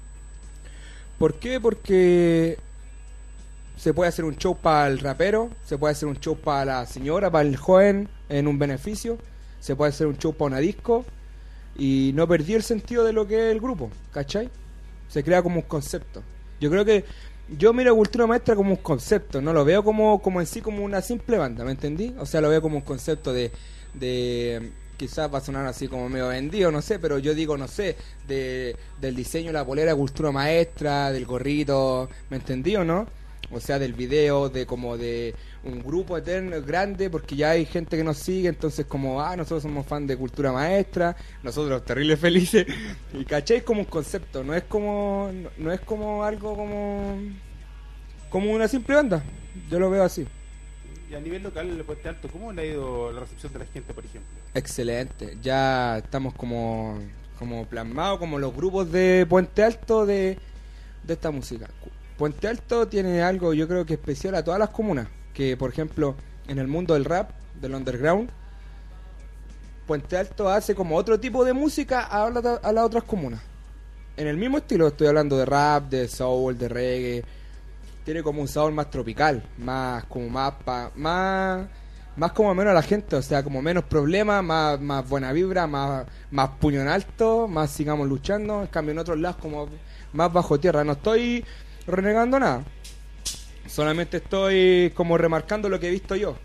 Speaker 5: ¿Por qué? Porque se puede hacer un show para el rapero, se puede hacer un show para la señora, para el joven en un beneficio, se puede hacer un show para una disco y no perdí el sentido de lo que es el grupo, ¿cachai? Se crea como un concepto. Yo creo que yo miro a Cultura Maestra como un concepto, no lo veo como en sí como una simple banda, ¿me entendí? O sea, lo veo como un concepto de quizás va a sonar así como medio vendido, no sé, pero yo digo, no sé, del diseño de la polera Cultura Maestra, del gorrito, ¿me entendí o no? O sea, del video, de como de un grupo eterno, grande, porque ya hay gente que nos sigue, entonces como, nosotros somos fan de Cultura Maestra, nosotros terribles felices, y ¿cachai? Es como un concepto, no es como algo como una simple banda, yo lo veo así.
Speaker 1: Y a nivel local, en el Puente Alto, ¿cómo le ha ido la recepción de la gente, por ejemplo?
Speaker 5: Excelente, ya estamos como plasmados como los grupos de Puente Alto de esta música. Puente Alto tiene algo, yo creo que especial a todas las comunas, que por ejemplo en el mundo del rap, del underground, Puente Alto hace como otro tipo de música a las otras comunas. En el mismo estilo, estoy hablando de rap, de soul, de reggae. Tiene como un sabor más tropical, más como más como menos a la gente, o sea, como menos problemas, más buena vibra, más puño en alto, más sigamos luchando. En cambio en otros lados como más bajo tierra. No estoy renegando nada, solamente estoy como remarcando lo que he visto yo,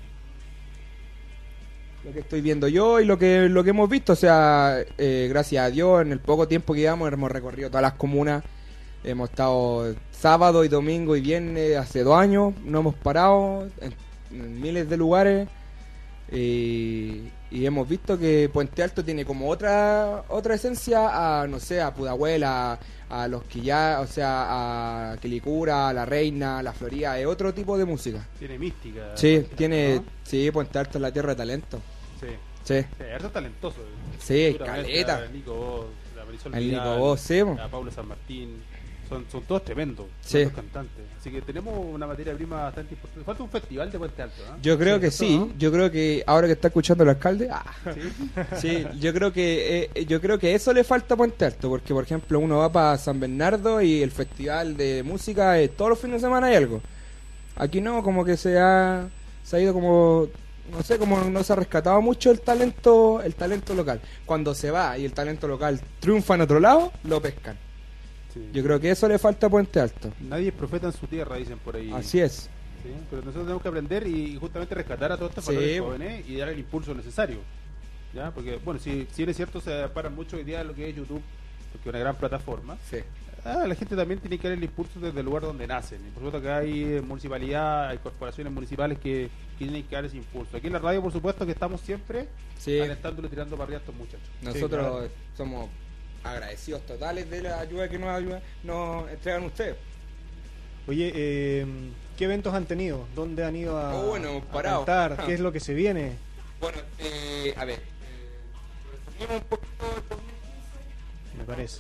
Speaker 5: lo que estoy viendo yo y lo que hemos visto. O sea, gracias a Dios, en el poco tiempo que llevamos hemos recorrido todas las comunas. Hemos estado sábado y domingo y viernes hace 2 años, no hemos parado en miles de lugares y hemos visto que Puente Alto tiene como otra esencia a, no sé, a Pudahuel, a Los Quillá, o sea, a Quilicura, a La Reina, a La Florida, es otro tipo de música.
Speaker 1: Tiene mística.
Speaker 5: Sí, tiene, ¿no? Sí, Puente Alto es la tierra de talento.
Speaker 1: Sí.
Speaker 5: Sí.
Speaker 1: Harto talentoso.
Speaker 5: Sí, caleta.
Speaker 1: El Nico Voz, la Marisol
Speaker 5: El
Speaker 1: Vidal,
Speaker 5: Nico Voz, sí.
Speaker 1: a Pablo San Martín. Son todos tremendos,
Speaker 5: sí,
Speaker 1: cantantes. Así que tenemos una materia prima bastante importante. Falta un festival de Puente Alto, ¿no?
Speaker 5: Yo creo que sí.
Speaker 1: ¿no?
Speaker 5: Yo creo que ahora que está escuchando el alcalde, sí, yo creo que eso le falta a Puente Alto, porque por ejemplo uno va para San Bernardo y el festival de música todos los fines de semana hay algo. Aquí no, como que se ha se ha ido como, no sé, como no se ha rescatado mucho el talento local. Cuando se va y el talento local triunfa en otro lado, lo pescan.
Speaker 1: Sí.
Speaker 5: Yo creo que eso le falta a Puente Alto.
Speaker 1: Nadie es profeta en su tierra, dicen por ahí.
Speaker 5: Así es.
Speaker 1: Sí, pero nosotros tenemos que aprender y justamente rescatar a todos estos
Speaker 5: Sí,
Speaker 1: valores
Speaker 5: po.
Speaker 1: jóvenes y dar el impulso necesario. ¿Ya? Porque, bueno, si bien es cierto, se paran mucho hoy día de lo que es YouTube, porque es una gran plataforma.
Speaker 5: Sí.
Speaker 1: La gente también tiene que dar el impulso desde el lugar donde nacen. Y por supuesto que hay municipalidad, hay corporaciones municipales que tienen que dar ese impulso. Aquí en la radio, por supuesto, que estamos siempre
Speaker 5: Sí.
Speaker 1: alentándole, tirando para arriba a estos muchachos.
Speaker 5: Nosotros
Speaker 2: claro.
Speaker 5: somos agradecidos totales de la ayuda que nos entregan ustedes.
Speaker 2: Oye, ¿qué eventos han tenido? ¿Dónde han ido a,
Speaker 5: Bueno, hemos
Speaker 2: a
Speaker 5: parado.
Speaker 2: cantar? ¿Qué es lo que se viene?
Speaker 5: Bueno, a ver, resumimos un poquito el 2015.
Speaker 2: Me parece.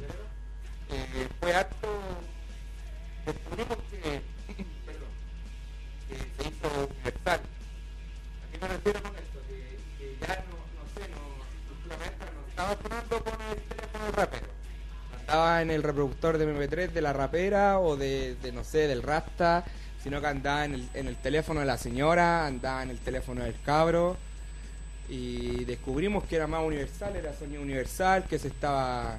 Speaker 5: Fue harto. Descubrimos que, perdón, que se hizo universal. ¿A qué me refiero con esto? Que ya no sé, Cultura Maestra no estaba sonando con el teléfono del rapero. No andaba en el reproductor de MP3 de la rapera o de no sé, del Rasta, sino que andaba en el teléfono de la señora, andaba en el teléfono del cabro. Y descubrimos que era más universal, era sonido universal, que se estaba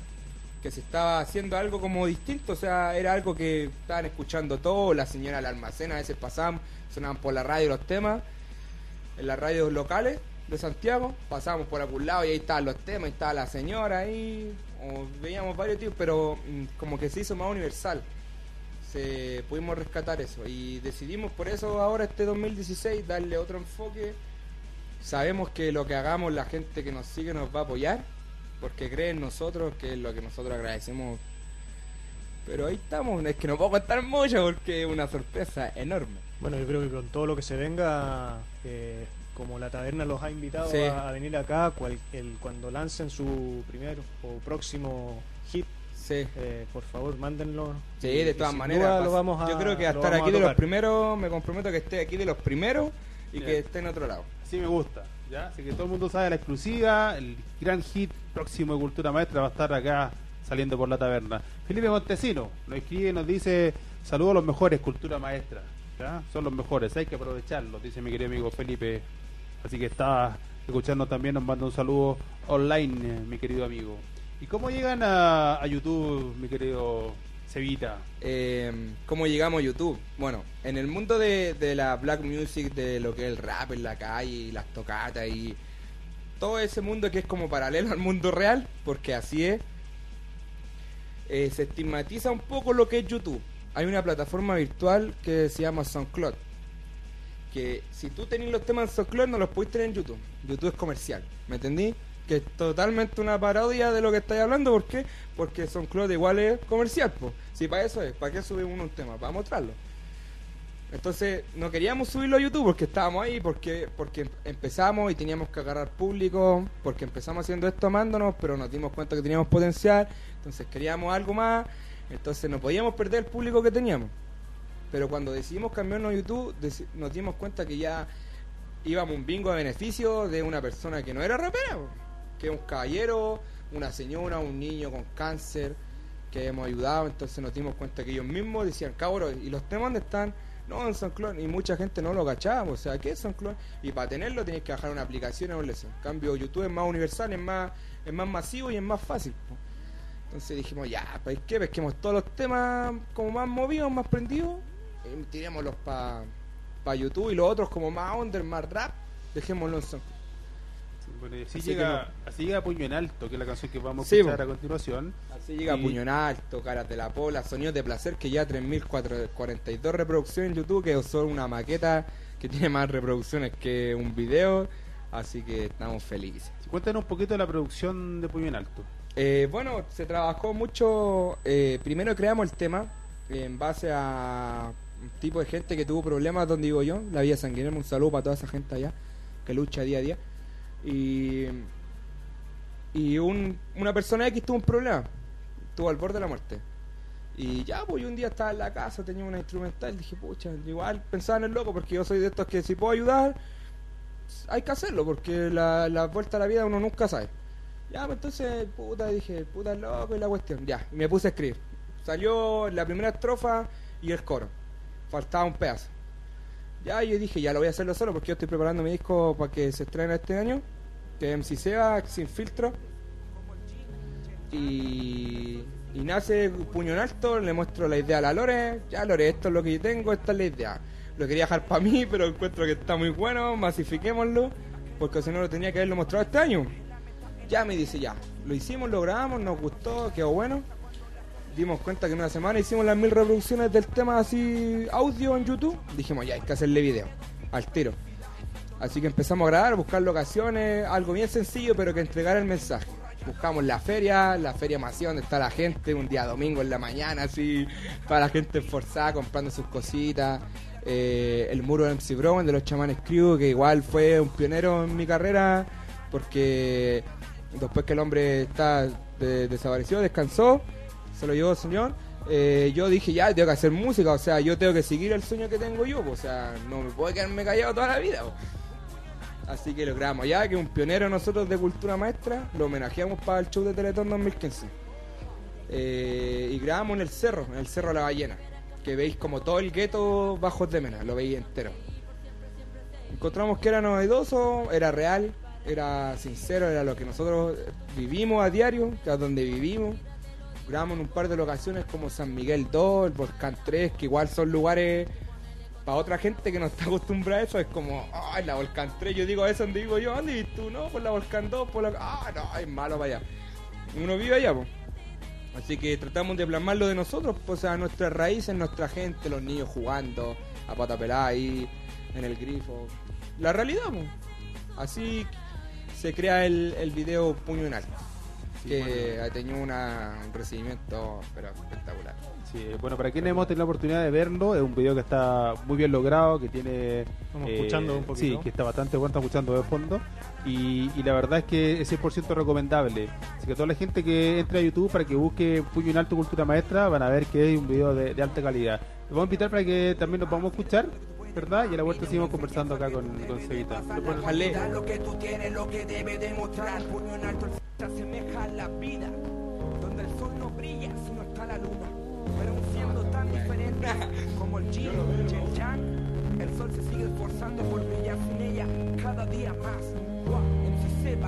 Speaker 5: haciendo algo como distinto, o sea, era algo que estaban escuchando todos, la señora del almacén, a veces pasaban, sonaban por la radio los temas, en las radios locales de Santiago, pasábamos por algún lado y ahí estaban los temas, ahí estaba la señora ahí, o veíamos varios tipos, pero como que se hizo más universal, pudimos rescatar eso, y decidimos por eso ahora este 2016 darle otro enfoque. Sabemos que lo que hagamos la gente que nos sigue nos va a apoyar, porque cree en nosotros, que es lo que nosotros agradecemos. Pero ahí estamos, es que no puedo contar mucho porque es una sorpresa enorme.
Speaker 2: Bueno, yo creo que con todo lo que se venga, como la taberna los ha invitado
Speaker 5: Sí.
Speaker 2: a venir acá, cuando lancen su primer o próximo hit,
Speaker 5: Sí,
Speaker 2: por favor, mándenlo.
Speaker 5: sí,
Speaker 2: Y
Speaker 5: de todas
Speaker 2: sin
Speaker 5: maneras.
Speaker 2: duda lo vamos a,
Speaker 5: yo creo que a
Speaker 2: lo
Speaker 5: estar
Speaker 2: vamos
Speaker 5: aquí
Speaker 2: a
Speaker 5: de los
Speaker 2: tocar.
Speaker 5: primeros, me comprometo que esté aquí de los primeros y
Speaker 1: Bien.
Speaker 5: que esté en otro lado.
Speaker 1: Así me gusta, ¿ya? Así que todo el mundo sabe la exclusiva, el gran hit próximo de Cultura Maestra va a estar acá saliendo por la taberna. Felipe Montesino nos escribe, nos dice, saludos a los mejores, Cultura Maestra, ¿ya? Son los mejores, hay que aprovecharlos, dice mi querido amigo Felipe. Así que está escuchando también, nos manda un saludo online, mi querido amigo. ¿Y cómo llegan a YouTube, mi querido Cevita?
Speaker 5: ¿Cómo llegamos a YouTube? Bueno, en el mundo de la black music, de lo que es el rap en la calle y las tocatas y todo ese mundo que es como paralelo al mundo real, porque así es, se estigmatiza un poco lo que es YouTube. Hay una plataforma virtual que se llama SoundCloud, que si tú tenés los temas en SoundCloud no los podés tener en YouTube. YouTube es comercial, ¿me entendí? Que es totalmente una parodia de lo que estáis hablando. ¿Por qué? Porque SoundCloud igual es comercial, pues. Si para eso es, ¿para qué subimos un tema? Para mostrarlo. Entonces no queríamos subirlo a YouTube porque estábamos ahí, porque empezamos y teníamos que agarrar público, porque empezamos haciendo esto amándonos, pero nos dimos cuenta que teníamos potencial, entonces queríamos algo más, entonces no podíamos perder el público que teníamos. Pero cuando decidimos cambiarnos a YouTube, nos dimos cuenta que ya íbamos a un bingo de beneficio de una persona que no era rapera, que es un caballero, una señora, un niño con cáncer, que hemos ayudado. Entonces nos dimos cuenta que ellos mismos decían, cabrón, ¿y los temas dónde están? No, en SoundCloud, y mucha gente no lo cachaba, o sea, ¿qué es SoundCloud? Y para tenerlo tenés que bajar una aplicación o un lesson. En cambio, YouTube es más universal, es más masivo y es más fácil, po. Entonces dijimos, ya, ¿para qué? Pesquemos todos los temas como más movidos, más prendidos, y tirémoslos para YouTube, y los otros como más under, más rap, dejémoslo en SoundCloud.
Speaker 1: Bueno, y así
Speaker 5: Así
Speaker 1: llega Puño en Alto, que es la canción que vamos a
Speaker 5: Sí,
Speaker 1: escuchar
Speaker 5: po.
Speaker 1: a continuación.
Speaker 5: Así llega
Speaker 1: Y-
Speaker 5: Puño en Alto, Caras de la Pola, Sonidos de Placer, que ya 3.042 reproducciones en YouTube, que son una maqueta que tiene más reproducciones que un video, así que estamos felices.
Speaker 1: Cuéntanos un poquito de la producción de Puño en Alto.
Speaker 5: Bueno, se trabajó mucho, primero creamos el tema en base a un tipo de gente que tuvo problemas donde vivo yo, la Villa San Guillermo, un saludo para toda esa gente allá, que lucha día a día. Y una persona X tuvo un problema, estuvo al borde de la muerte. Y ya, pues yo un día estaba en la casa, tenía una instrumental, dije, pucha, igual pensaba en el loco, porque yo soy de estos que si puedo ayudar, hay que hacerlo, porque la vuelta a la vida uno nunca sabe. Ya, pues entonces, puta, dije, puta el loco y la cuestión. Ya, y me puse a escribir. Salió la primera estrofa y el coro. Faltaba un pedazo. Ya yo dije, ya lo voy a hacerlo solo porque yo estoy preparando mi disco para que se estrene este año, que es MC Seba, Sin Filtro. Y nace Puño en Alto, le muestro la idea a la Lore. Ya Lore, esto es lo que yo tengo, esta es la idea. Lo quería dejar para mí, pero encuentro que está muy bueno, masifiquémoslo, porque si no lo tenía que haberlo mostrado este año. Ya me dice, ya, lo hicimos, lo grabamos, nos gustó, quedó bueno. Dimos cuenta que en una semana hicimos las 1000 reproducciones del tema así, audio en YouTube. Dijimos, ya, hay que hacerle video, al tiro. Así que empezamos a grabar, buscar locaciones, algo bien sencillo, pero que entregara el mensaje. Buscamos la feria masiva donde está la gente, un día domingo en la mañana, así, para la gente esforzada, comprando sus cositas. El muro de MC Brown, de los Chamanes Crew, que igual fue un pionero en mi carrera, porque después que el hombre está desapareció, descansó, se lo llevó el señor, yo dije, ya, tengo que hacer música, o sea, yo tengo que seguir el sueño que tengo yo, o sea, no me puedo quedarme callado toda la vida. Así que lo grabamos ya, que es un pionero nosotros de cultura maestra, lo homenajeamos para el show de Teletón 2015. Y grabamos en el cerro de la Ballena, que veis como todo el gueto Bajos de Mena, lo veis entero. Encontramos que era novedoso, era real, era sincero, era lo que nosotros vivimos a diario, que es donde vivimos. Grabamos en un par de locaciones como San Miguel 2, el Volcán 3, que igual son lugares para otra gente que no está acostumbrada a eso. Es como, ay, la Volcán 3, yo digo eso donde digo yo, ¿dónde? Y tú no, por la Volcán 2, por la... no, es malo para allá. Uno vive allá, pues. Así que tratamos de plasmarlo de nosotros, pues, o sea, nuestras raíces, nuestra gente, los niños jugando a pata pelada ahí en el grifo. La realidad, pues. Así se crea el video Puño en Alto, sí, que bueno, ha tenido un recibimiento pero espectacular.
Speaker 1: Sí, bueno, para quienes hemos tenido la oportunidad de verlo, es un video que está muy bien logrado, que tiene...
Speaker 2: Estamos escuchando un poquito.
Speaker 1: Sí, que está bastante bueno, estamos escuchando de fondo. Y la verdad es que es 100% recomendable. Así que toda la gente que entre a YouTube para que busque Puño en Alto Cultura Maestra, van a ver que es un video de alta calidad. Les vamos a invitar para que también nos vamos a escuchar, ¿verdad? Y a la vuelta seguimos conversando acá con Cevita.
Speaker 6: Lo que tú tienes, lo que debes demostrar. Puño en alto, el asemeja a la vida, donde el sol no brilla si no está la luna. Pero aún siendo tan diferente como el yin y el yang, el sol se sigue esforzando por brillar sin ella cada día más. MC Seba.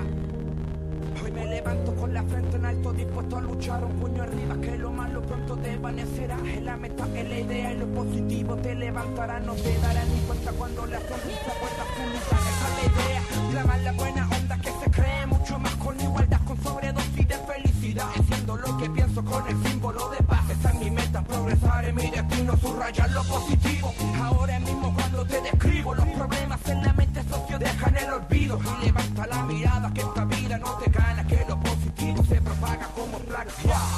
Speaker 6: Hoy me levanto con la frente en alto, dispuesto a luchar, un puño arriba, que lo malo pronto desvanecerá. Es la meta, es la idea y lo positivo te levantará. No te darás ni cuenta cuando la sonrisa vuelva a su lugar. Esa es la idea, clamar la buena onda que se cree mucho más con igualdad, con sobredosis de felicidad. Haciendo lo que pienso con el símbolo de paz. Esa es mi meta, progresar en mi destino, subrayar lo positivo. Ahora mismo cuando te describo los problemas en la mente, socio, deja en el olvido y levanta la mirada, que esta vida no te gana, que lo positivo se propaga como plaga.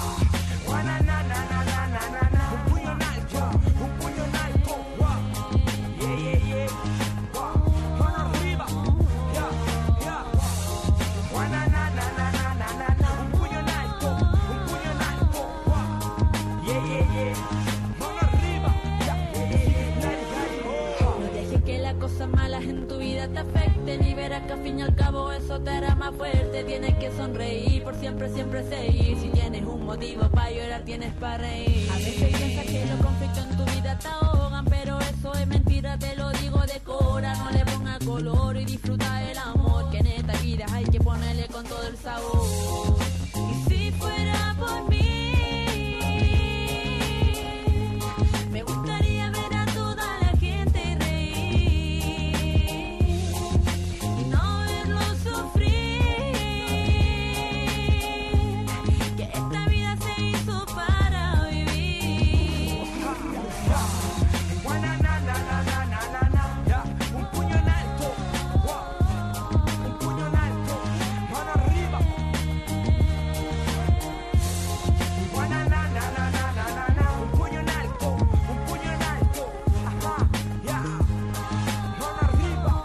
Speaker 6: Un puño en alto, un puño en alto. Yeah, yeah, yeah. Mano arriba. Yeah, yeah. Un puño en alto, un puño en alto. Yeah, yeah, yeah. Mano arriba.
Speaker 7: No dejes que las cosas malas en tu vida te afecten y verás que al fin y al cabo eso te hará más fuerte. Tienes que sonreír, por siempre, siempre seguir. Si tienes un motivo para llorar, tienes para reír. A veces piensas que los conflictos en tu vida te ahogan, pero eso es mentira, te lo digo de cora. No le pongas color y disfruta el amor, que en esta vida hay que ponerle con todo el sabor. Y si fuera por mí, me gustaría ver a toda la gente reír y no verlo sufrir, que esta vida se hizo para vivir.
Speaker 6: Un puño en alto. Un puño en alto. Mano arriba. Un puño en alto. Un puño en alto. Ajá, ya. Mano arriba.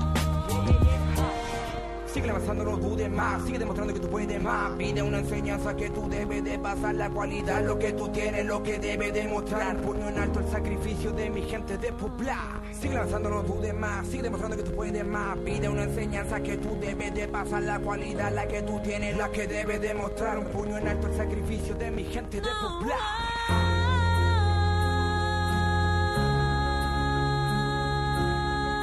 Speaker 6: Sigue avanzando, no dudes más. Sigue demostrando que tú puedes más. Pide una enseñanza que tú debes de pasar. La cualidad, lo que tú tienes, lo que debes demostrar. Puño en alto, el sacrificio de mi gente de Poplar. Sigue avanzando, no dudes más. Sigue demostrando que tú puedes más. Pide una enseñanza que tú debes de pasar. La cualidad, la que tú tienes, la que debes demostrar. Un puño en alto, el sacrificio de mi gente de Poplar.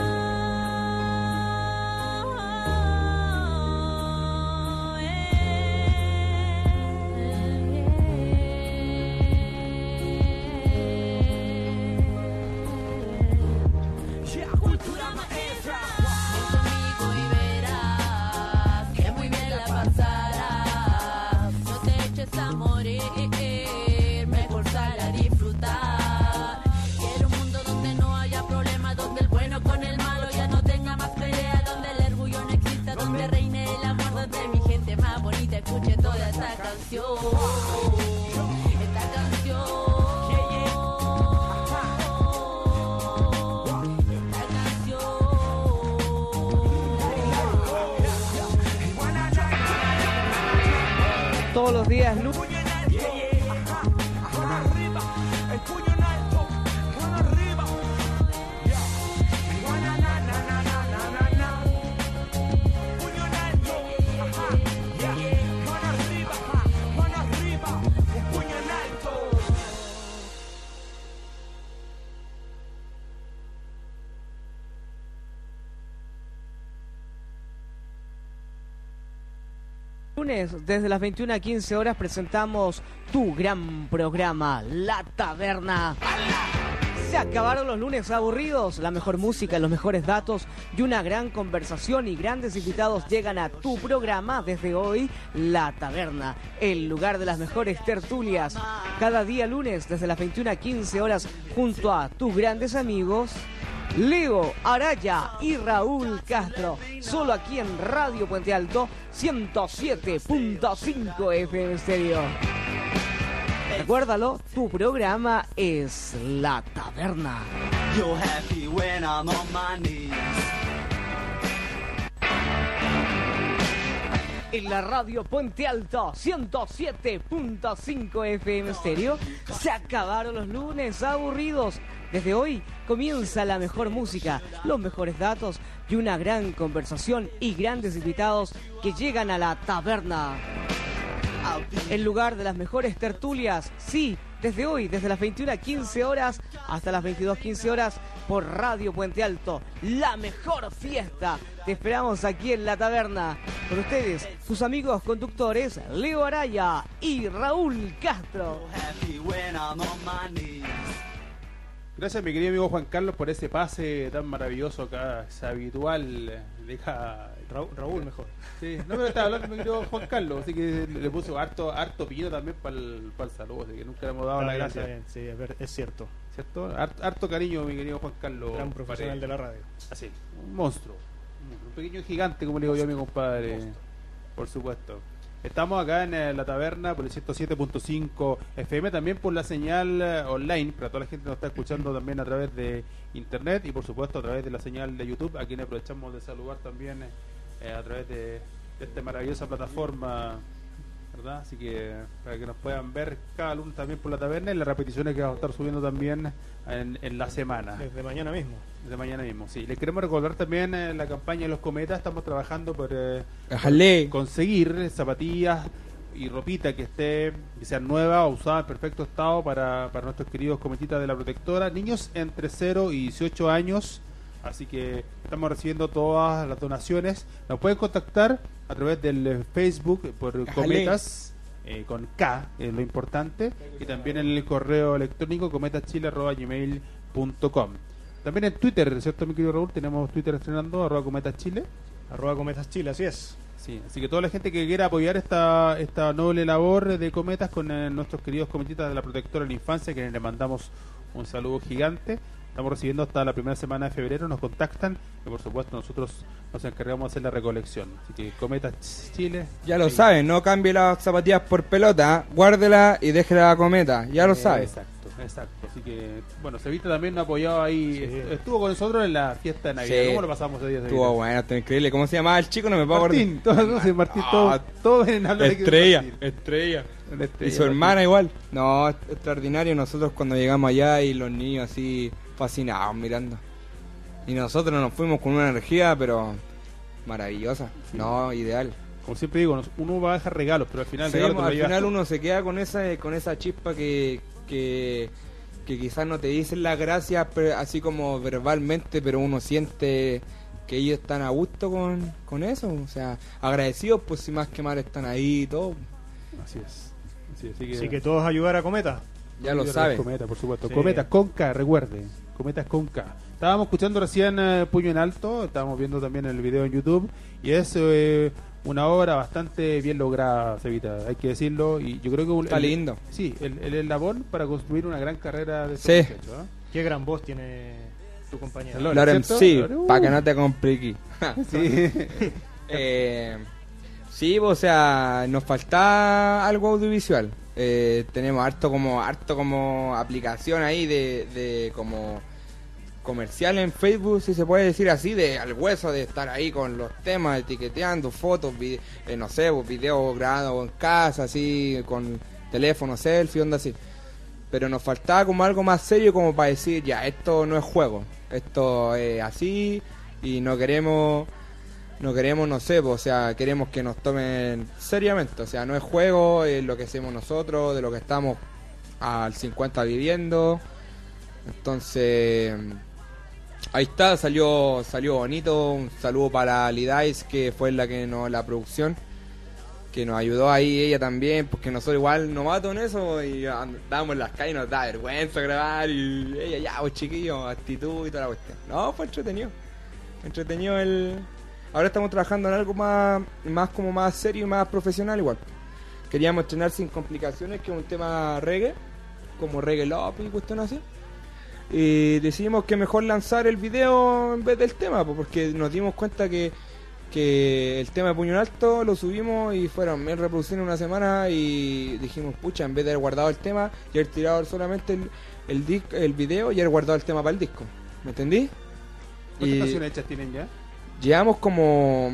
Speaker 4: todos los días lunes.
Speaker 6: Puño en alto, mano arriba, el puño en alto, mano arriba. Yeah. Na, na, na, na, na, na, na. Puño en alto, yeah. Mano arriba, un puño en alto.
Speaker 4: Lunes, desde las 21 a 15 horas, presentamos tu gran programa, La Taberna. Se acabaron los lunes aburridos, la mejor música, los mejores datos y una gran conversación y grandes invitados llegan a tu programa desde hoy, La Taberna, el lugar de las mejores tertulias. Cada día lunes, desde las 21 a 15 horas, junto a tus grandes amigos Leo Araya y Raúl Castro, solo aquí en Radio Puente Alto 107.5 FM Stereo. Recuérdalo, tu programa es La Taberna.
Speaker 8: You're happy when I'm on my knees.
Speaker 4: En la radio Puente Alto 107.5 FM Stereo se acabaron los lunes aburridos. Desde hoy comienza la mejor música, los mejores datos y una gran conversación y grandes invitados que llegan a La Taberna. El lugar de las mejores tertulias, sí, desde hoy, desde las 21:15 horas hasta las 22:15 horas por Radio Puente Alto. La mejor fiesta. Te esperamos aquí en La Taberna. Con ustedes, sus amigos conductores Leo Araya y Raúl Castro.
Speaker 8: Happy when I'm on my knees.
Speaker 1: Gracias, mi querido amigo Juan Carlos, por ese pase tan maravilloso acá, es habitual. Deja
Speaker 2: Raúl mejor.
Speaker 1: Sí, no, pero estaba hablando mi querido Juan Carlos, así que le puso harto pino también para el saludo, así que nunca le hemos dado la gracia.
Speaker 2: Bien, sí, es cierto.
Speaker 1: ¿Cierto? Harto cariño, mi querido Juan Carlos.
Speaker 2: Gran profesional de la radio.
Speaker 1: Así, un monstruo. Un pequeño gigante, como le digo yo a mi compadre. Por supuesto. Estamos acá en La Taberna por el 107.5 FM, también por la señal online, para toda la gente que nos está escuchando también a través de internet y por supuesto a través de la señal de YouTube, a quienes aprovechamos de saludar también a través de esta maravillosa plataforma, ¿verdad? Así que para que nos puedan ver cada lunes también por La Taberna y las repeticiones que vamos a estar subiendo también en la semana.
Speaker 2: Desde mañana mismo.
Speaker 1: De mañana mismo, sí. Les queremos recordar también la campaña de los cometas. Estamos trabajando por conseguir zapatillas y ropita que sean nuevas o usadas en perfecto estado para nuestros queridos cometitas de la protectora. Niños entre 0 y 18 años. Así que estamos recibiendo todas las donaciones. Nos pueden contactar a través del Facebook por cometas. Con K, es lo importante. Y también en el correo electrónico cometaschile@gmail.com. También en Twitter, ¿cierto, mi querido Raúl? Tenemos Twitter estrenando, @cometaschile.
Speaker 2: @cometaschile, así es.
Speaker 1: Sí, así que toda la gente que quiera apoyar esta noble labor de cometas con nuestros queridos cometitas de la protectora de la infancia, que les mandamos un saludo gigante. Estamos recibiendo hasta la primera semana de febrero, nos contactan y por supuesto nosotros nos encargamos de hacer la recolección. Así que Cometas Chile.
Speaker 5: Ya lo saben, no cambie las zapatillas por pelota, guárdela y déjela a Cometa, ya lo sabe.
Speaker 1: Exacto. Así que, bueno, Cevita también nos ha apoyado ahí. Sí. Estuvo con nosotros en la fiesta de Navidad. Sí. ¿Cómo lo pasamos ese día?
Speaker 5: Estuvo bueno, está increíble. ¿Cómo se llamaba el chico? No me puedo acordar.
Speaker 1: Martín, todo en habla de
Speaker 5: Estrella. Y su hermana igual. No, extraordinario. Nosotros cuando llegamos allá y los niños así fascinados mirando. Y nosotros nos fuimos con una energía, pero maravillosa. Sí. No, ideal.
Speaker 1: Como siempre digo, uno va a dejar regalos, pero al final,
Speaker 5: uno se queda con esa chispa que quizás no te dicen las gracias así como verbalmente, pero uno siente que ellos están a gusto con eso, o sea, agradecidos, pues si más que mal están ahí y todo.
Speaker 1: Así es.
Speaker 2: Así que todos ayudar a Cometa.
Speaker 5: Ya lo saben.
Speaker 1: Cometa, por supuesto. Sí. Cometas con K, recuerde. Cometas con K. Estábamos escuchando recién Puño en Alto, estábamos viendo también el video en YouTube, y es una obra bastante bien lograda, Cevita, hay que decirlo, y yo creo que
Speaker 5: está lindo.
Speaker 1: Sí, el eslabón para construir una gran carrera de
Speaker 5: sí.
Speaker 1: Muchachos, ¿eh?
Speaker 2: Qué gran voz tiene tu compañero.
Speaker 5: Loren, sí, para que no te complique.
Speaker 1: Sí.
Speaker 5: Sí, o sea, nos falta algo audiovisual. Tenemos harto como aplicación ahí de como comercial en Facebook, si se puede decir así, de al hueso, de estar ahí con los temas, etiqueteando fotos, no sé, pues, videos grabados en casa, así, con teléfono, selfie, onda así. Pero nos faltaba como algo más serio, como para decir, ya, esto no es juego, esto es así, y no queremos, no sé, pues, o sea, queremos que nos tomen seriamente, o sea, no es juego, es lo que hacemos nosotros, de lo que estamos al 50 viviendo. Entonces, ahí está, salió bonito. Un saludo para Lidais, que fue la producción, que nos ayudó ahí, ella también, porque nosotros igual novatos en eso, y andábamos en las calles y nos da vergüenza grabar, y ella, ya, pues chiquillos, actitud y toda la cuestión. No, fue entretenido ahora estamos trabajando en algo más como más serio y más profesional igual. Queríamos estrenar Sin Complicaciones, que es un tema reggae, como reggae love y cuestiones así. Y decidimos que mejor lanzar el video en vez del tema, porque nos dimos cuenta que el tema de Puño en Alto lo subimos y fueron 1000 reproducciones en una semana, y dijimos, pucha, en vez de haber guardado el tema y haber tirado solamente el video y haber guardado el tema para el disco. ¿Me entendí?
Speaker 1: ¿Cuántas canciones hechas tienen ya?
Speaker 5: Llevamos como,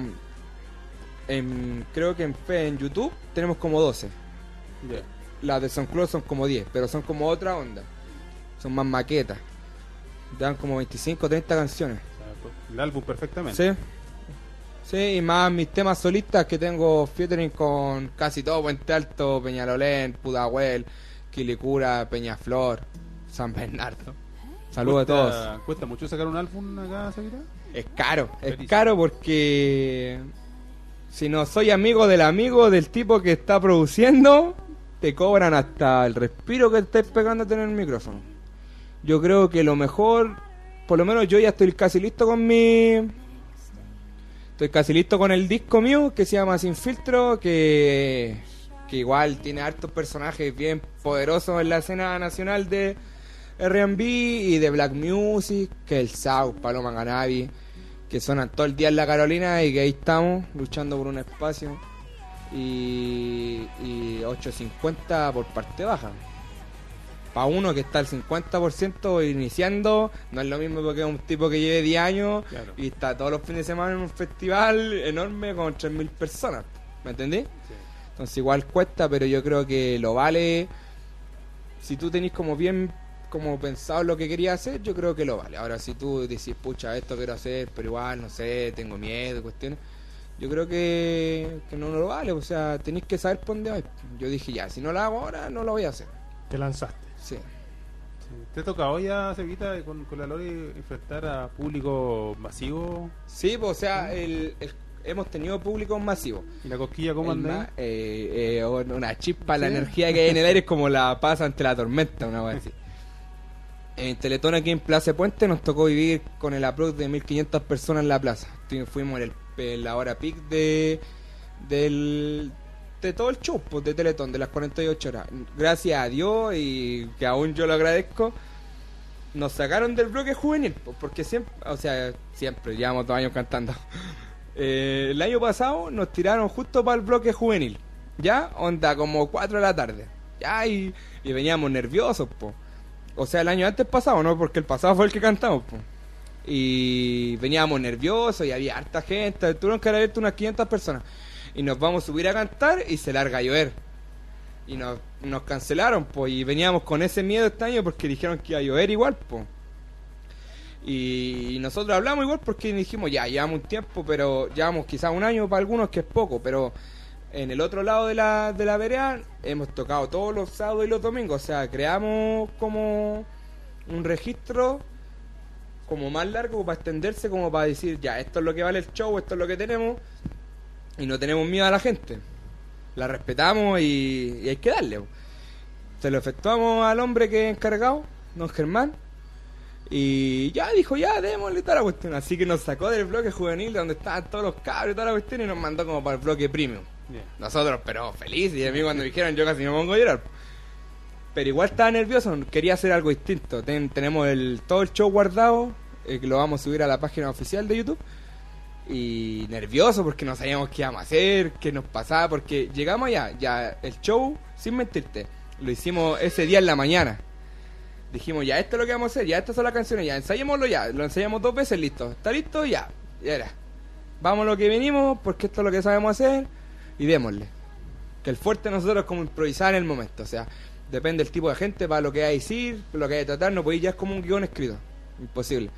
Speaker 5: creo que en YouTube tenemos como 12.
Speaker 1: Ya.
Speaker 5: Las de SoundCloud son como 10, pero son como otra onda. Son más maquetas. Dan como 25 o 30 canciones.
Speaker 1: El álbum perfectamente.
Speaker 5: Sí. Sí, y más mis temas solistas, que tengo featuring con casi todo Puente Alto, Peñalolén, Pudahuel, Quilicura, Peñaflor, San Bernardo. Saludos a todos.
Speaker 1: ¿Cuesta mucho sacar un álbum acá, Seguita?
Speaker 5: Es caro
Speaker 1: Carísimo.
Speaker 5: Porque si no soy amigo del tipo que está produciendo, te cobran hasta el respiro que estés pegándote en el micrófono. Yo creo que lo mejor, por lo menos yo ya estoy casi listo con el disco mío, que se llama Sin Filtro, que igual tiene hartos personajes bien poderosos en la escena nacional de R&B y de Black Music, que el Sau, Paloma Cannabis, que suenan todo el día en la Carolina, y que ahí estamos luchando por un espacio. Y 8.50 por parte baja. Para uno que está al 50% iniciando, no es lo mismo, porque es un tipo que lleve 10 años, claro, y está todos los fines de semana en un festival enorme con 3.000 personas. ¿Me entendí? Sí. Entonces igual cuesta, pero yo creo que lo vale. Si tú tenés como bien como pensado lo que querías hacer, yo creo que lo vale. Ahora, si tú decís, pucha, esto quiero hacer, pero igual, no sé, tengo miedo, cuestiones, yo creo que no lo vale. O sea, tenéis que saber por dónde vais. Yo dije, ya, si no lo hago ahora, no lo voy a hacer.
Speaker 2: Te lanzaste.
Speaker 5: Sí.
Speaker 1: ¿Te ha tocado ya, Cevita, con la Lori enfrentar a público masivo?
Speaker 5: Sí, pues, o sea, hemos tenido públicos masivos.
Speaker 1: ¿Y la cosquilla cómo anda?
Speaker 5: Una chispa, ¿sí? La energía que hay en el aire es como la paz ante la tormenta, una vez así. En Teletón, aquí en Plaza Puente, nos tocó vivir con el approach de 1.500 personas en la plaza. Fuimos en la hora peak de todo el show, pues, de Teletón, de las 48 horas. Gracias a Dios, y que aún yo lo agradezco, nos sacaron del bloque juvenil, pues, porque siempre llevamos 2 años cantando. El año pasado nos tiraron justo para el bloque juvenil, ya, onda como 4 de la tarde, ya, y veníamos nerviosos, pues. O sea, el año antes pasado, ¿no? Porque el pasado fue el que cantamos, pues. Y veníamos nerviosos y había harta gente, tuvieron que haber abierto unas 500 personas. Y nos vamos a subir a cantar y se larga a llover. Y nos cancelaron, pues. Y veníamos con ese miedo este año porque dijeron que iba a llover igual, pues. Y nosotros hablamos igual porque dijimos, ya, llevamos un tiempo, pero llevamos quizás 1 año para algunos, que es poco, pero en el otro lado de la vereda hemos tocado todos los sábados y los domingos. O sea, creamos como un registro como más largo para extenderse, como para decir, ya, esto es lo que vale el show, esto es lo que tenemos, y no tenemos miedo a la gente, la respetamos y hay que darle. Se lo efectuamos al hombre que es encargado, don Germán, y ya dijo, ya, démosle toda la cuestión. Así que nos sacó del bloque juvenil, donde estaban todos los cabros y toda la cuestión, y nos mandó como para el bloque premium. Yeah. Nosotros, pero felices, y a mí cuando dijeron, yo casi me pongo a llorar. Pero igual estaba nervioso, quería hacer algo distinto. Tenemos todo el show guardado, que lo vamos a subir a la página oficial de YouTube. Y nervioso porque no sabíamos qué íbamos a hacer, qué nos pasaba, porque llegamos allá, ya el show, sin mentirte, lo hicimos ese día en la mañana. dijimos, ya, esto es lo que vamos a hacer, ya, estas son las canciones, ya, ensayémoslo ya, lo ensayamos 2 veces, listo, ¿está listo? Ya era. Vamos a lo que venimos, porque esto es lo que sabemos hacer, y démosle. Que el fuerte de nosotros es como improvisar en el momento, o sea, depende del tipo de gente, para lo que hay que decir, lo que hay que tratar, no podéis, ya es como un guión escrito, imposible.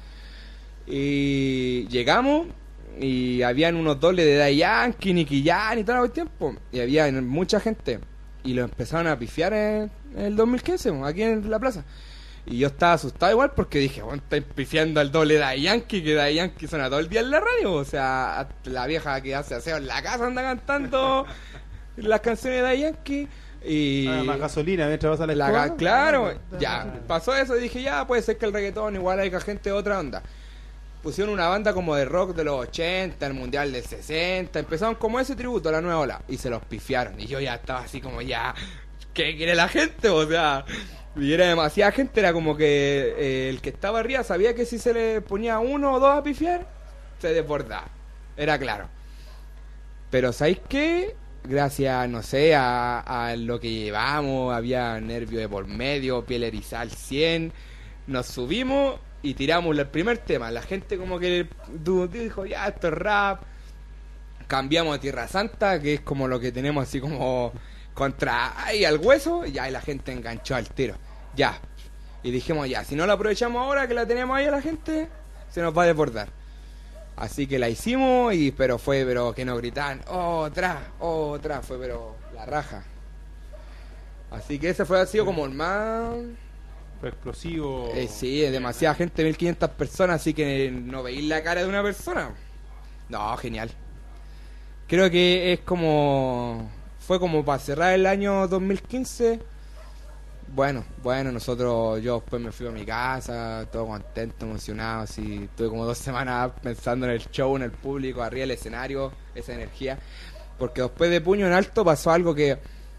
Speaker 5: Y llegamos, y habían unos dobles de Daddy Yankee, Nicky Jam y todo el tiempo, y había mucha gente, y lo empezaron a pifiar en el 2015, aquí en la plaza. Y yo estaba asustado igual porque dije, bueno, estáis pifiando al doble de Daddy Yankee, que Daddy Yankee suena todo el día en la radio. O sea, la vieja que hace aseo en la casa anda cantando las canciones de Daddy Yankee. Y
Speaker 1: más gasolina mientras vas a la escuela.
Speaker 5: Claro, ya, pasó eso y dije, ya, puede ser que el reggaetón igual hay gente de otra onda. Pusieron una banda como de rock de los 80, el mundial del 60, empezaron como ese tributo a la nueva ola y se los pifiaron. Y yo ya estaba así como, ya, ¿qué quiere la gente? O sea, y era demasiada gente, era como que el que estaba arriba sabía que si se le ponía 1 o 2 a pifiar, se desbordaba, era claro. Pero ¿sabéis qué? Gracias, no sé, a lo que llevamos, había nervio de por medio, piel erizada al 100, nos subimos y tiramos el primer tema. La gente como que dijo, ya, esto es rap. Cambiamos a Tierra Santa, que es como lo que tenemos así como contra ahí al hueso, y ya, y la gente enganchó al tiro. Ya. Y dijimos, ya, si no la aprovechamos ahora que la tenemos ahí a la gente, se nos va a desbordar. Así que la hicimos, pero que nos gritaban, otra, fue pero la raja. Así que ese ha sido como el más...
Speaker 1: Fue explosivo.
Speaker 5: Sí, es demasiada gente, 1500 personas, así que no veis la cara de una persona. No, genial. Creo que es como... Fue como para cerrar el año 2015. Bueno, yo después me fui a mi casa, todo contento, emocionado, así, tuve como 2 semanas pensando en el show, en el público, arriba del escenario, esa energía, porque después de Puño en Alto pasó algo que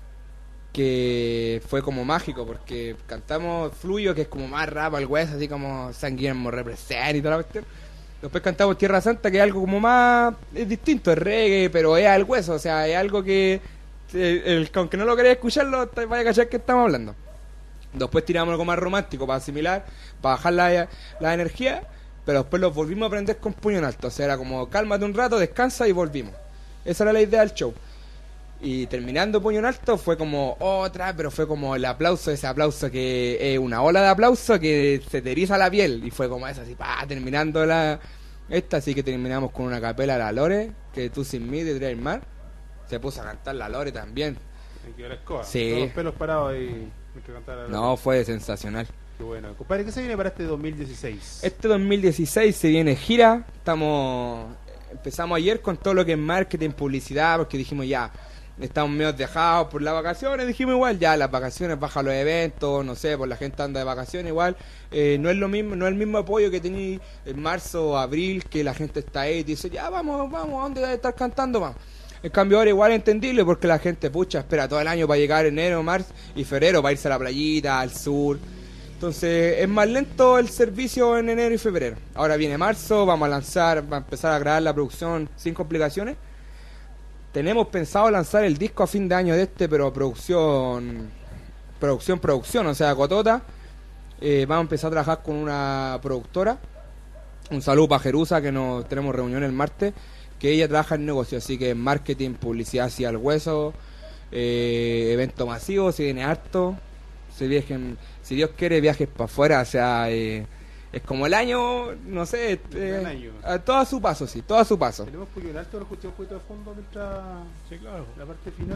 Speaker 5: fue como mágico, porque cantamos Fluyo, que es como más rap al hueso, así como San Guillermo representa y toda la cuestión. Después cantamos Tierra Santa, que es algo como más, es distinto, es reggae, pero es al hueso, o sea, es algo que, aunque no lo queréis escucharlo, vaya a cachar que estamos hablando. Después tiramos algo más romántico para asimilar, para bajar la energía, pero después los volvimos a aprender con Puño en Alto. O sea, era como cálmate un rato, descansa y volvimos. Esa era la idea del show. Y terminando Puño en Alto fue como otra, pero fue como el aplauso, ese aplauso que es una ola de aplauso que se te eriza la piel. Y fue como eso, así, terminando así que terminamos con una capela de la Lore, que tú sin mí te traes el mar. Se puso a cantar la Lore también.
Speaker 1: Sí. Todos los pelos parados ahí.
Speaker 5: No, fue sensacional.
Speaker 1: Qué bueno. Compadre, ¿qué se viene para este 2016?
Speaker 5: Este 2016 se viene gira. Empezamos ayer con todo lo que es marketing, publicidad, porque dijimos ya, estamos medio dejados por las vacaciones. Dijimos igual, ya las vacaciones bajan los eventos, no sé, por la gente anda de vacaciones igual. No es lo mismo, no es el mismo apoyo que tenéis en marzo o abril, que la gente está ahí y te dice, ya vamos, ¿a dónde vas a estar cantando? Vamos. En cambio ahora igual es entendible porque la gente espera todo el año para llegar enero, marzo y febrero para irse a la playita, al sur. Entonces es más lento el servicio en enero y febrero. Ahora viene marzo, vamos a empezar a grabar la producción sin complicaciones. Tenemos pensado lanzar el disco a fin de año pero producción, o sea, cotota. Vamos a empezar a trabajar con una productora. Un saludo para Jerusa, que tenemos reunión el martes. Que ella trabaja en negocio, así que marketing, publicidad así al hueso, evento masivo, si viene harto, si Dios quiere viajes para afuera, o sea, es como el año, no sé, a todo a su paso, sí, todo a su paso.
Speaker 1: Tenemos Puño en Alto, lo escuché un poquito de fondo mientras la parte final.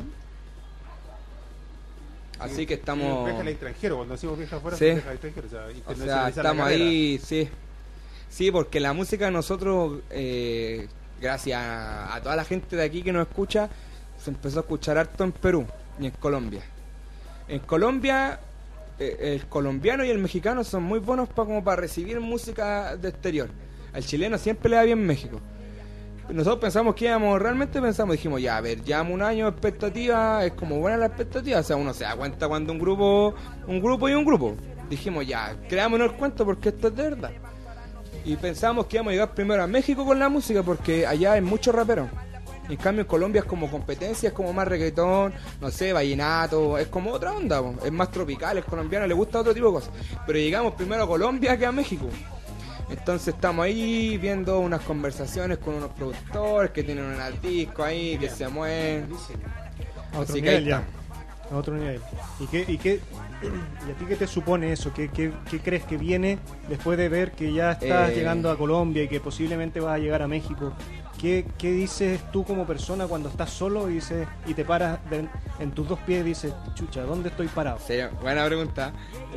Speaker 5: Así que estamos...
Speaker 1: Viaje al extranjero, cuando decimos viaje afuera,
Speaker 5: sí.
Speaker 1: Viaje al extranjero,
Speaker 5: o sea estamos ahí, sí. Sí, porque la música de nosotros... gracias a toda la gente de aquí que nos escucha, se empezó a escuchar harto en Perú y en Colombia. En Colombia, el colombiano y el mexicano son muy buenos para recibir música de exterior. Al chileno siempre le da bien México. Nosotros dijimos, ya, a ver, llevamos un año de expectativa, es como buena la expectativa, o sea, uno se da cuenta cuando un grupo y un grupo. Dijimos, ya, creámonos el cuento porque esto es de verdad. Y pensamos que íbamos a llegar primero a México con la música porque allá hay muchos raperos. En cambio en Colombia es como competencia, es como más reggaetón, no sé, vallenato, es como otra onda, po. Es más tropical, el colombiano le gusta otro tipo de cosas. Pero llegamos primero a Colombia que a México. Entonces estamos ahí viendo unas conversaciones con unos productores que tienen unos discos ahí, que se mueven.
Speaker 2: A otro
Speaker 5: Así que ahí
Speaker 2: nivel ya.
Speaker 5: estamos.
Speaker 2: A otro nivel. ¿Y a ti qué te supone eso? ¿Qué crees que viene después de ver que ya estás llegando a Colombia y que posiblemente vas a llegar a México? ¿Qué dices tú como persona cuando estás solo y te paras en tus dos pies y dices, chucha, ¿dónde estoy parado?
Speaker 5: Sí, buena pregunta.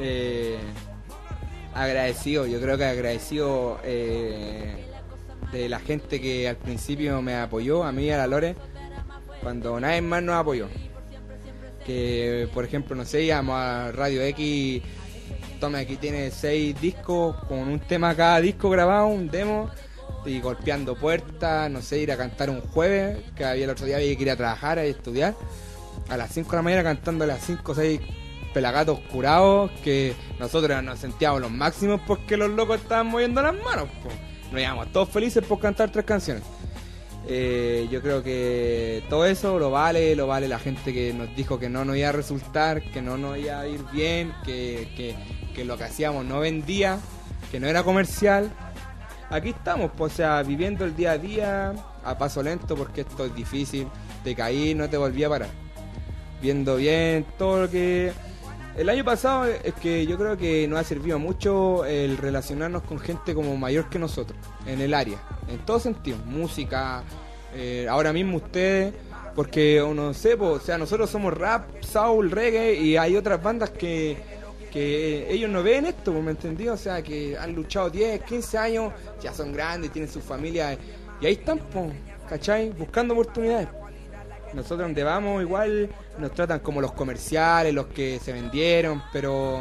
Speaker 5: Agradecido, yo creo que agradecido de la gente que al principio me apoyó, a mí y a la Lore, cuando nadie más nos apoyó. Que, por ejemplo, no sé, íbamos a Radio X, toma, aquí tiene 6 discos, con un tema cada disco grabado, un demo, y golpeando puertas, no sé, ir a cantar un jueves, que había el otro día había que ir a trabajar, a estudiar, a las 5 de la mañana cantando a las 5 o 6 pelagatos curados, que nosotros nos sentíamos los máximos porque los locos estaban moviendo las manos, po. Nos íbamos todos felices por cantar 3 canciones. Yo creo que todo eso lo vale la gente que nos dijo que no nos iba a resultar, que no nos iba a ir bien, que lo que hacíamos no vendía, que no era comercial. Aquí estamos, pues, o sea, viviendo el día a día a paso lento, porque esto es difícil, te caí, no te volví a parar, viendo bien todo lo que... El año pasado es que yo creo que nos ha servido mucho el relacionarnos con gente como mayor que nosotros, en el área, en todo sentido, música, ahora mismo ustedes, porque no sé, pues, o sea, nosotros somos rap, soul, reggae, y hay otras bandas que ellos no ven esto, ¿me entendí? O sea, que han luchado 10, 15 años, ya son grandes, tienen sus familias, y ahí están, pues, ¿cachai? Buscando oportunidades. Nosotros donde vamos igual nos tratan como los comerciales, los que se vendieron, pero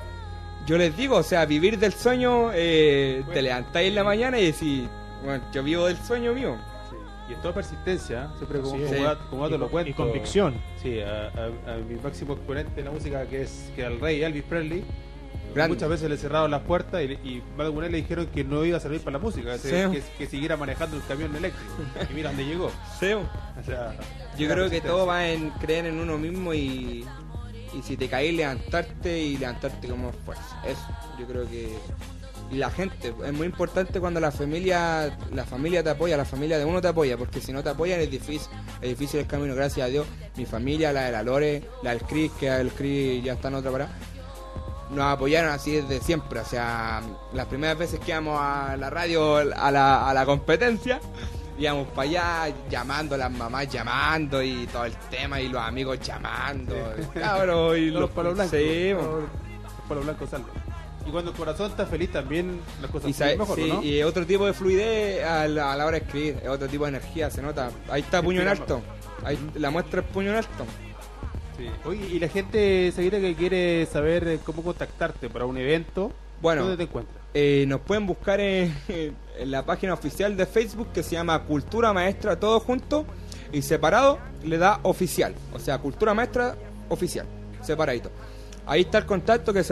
Speaker 5: yo les digo, o sea, vivir del sueño, te levantáis en la mañana y decís, bueno, yo vivo del sueño mío.
Speaker 1: Sí. Y es toda persistencia, ¿eh? Siempre como,
Speaker 2: Sí,
Speaker 1: como te lo cuento.
Speaker 2: Y convicción.
Speaker 1: Sí, a mi máximo exponente de la música, que el rey Elvis Presley,
Speaker 5: Grande.
Speaker 1: muchas veces le cerraron las puertas y más de alguna vez le dijeron que no iba a servir para la música, que siguiera manejando el camión eléctrico. Y mira dónde llegó.
Speaker 5: Sí.
Speaker 1: O sea,
Speaker 5: Yo
Speaker 1: la
Speaker 5: creo que
Speaker 1: resistencia.
Speaker 5: todo va en creer en uno mismo y si te caes, levantarte como fuerza. Eso, yo creo que... Y la gente, es muy importante cuando la familia te apoya, la familia de uno te apoya, porque si no te apoyan es difícil el camino. Gracias a Dios, mi familia, la de la Lore, la del Chris, que el Chris ya está en otra parada, nos apoyaron así desde siempre. O sea, las primeras veces que íbamos a la radio, a la competencia, íbamos para allá llamando, las mamás llamando y todo el tema, y los amigos llamando, cabrón, y
Speaker 1: Los palos blancos.
Speaker 5: Sí,
Speaker 1: Los palos blancos saltan. Y cuando el corazón está feliz también las cosas
Speaker 5: y,
Speaker 1: fluyen mejor,
Speaker 5: sí,
Speaker 1: ¿no?
Speaker 5: y otro tipo de fluidez a la hora de escribir, es otro tipo de energía, se nota. Ahí está puño en alto, ahí la muestra es puño en alto.
Speaker 1: Sí. Oye, y la gente, Seguida, que quiere saber cómo contactarte para un evento,
Speaker 5: Bueno,
Speaker 1: ¿dónde te encuentras?
Speaker 5: nos pueden buscar en la página oficial de Facebook, que se llama Cultura Maestra, todo junto y separado, le da oficial, o sea, Cultura Maestra oficial, separadito. Ahí está el contacto, que es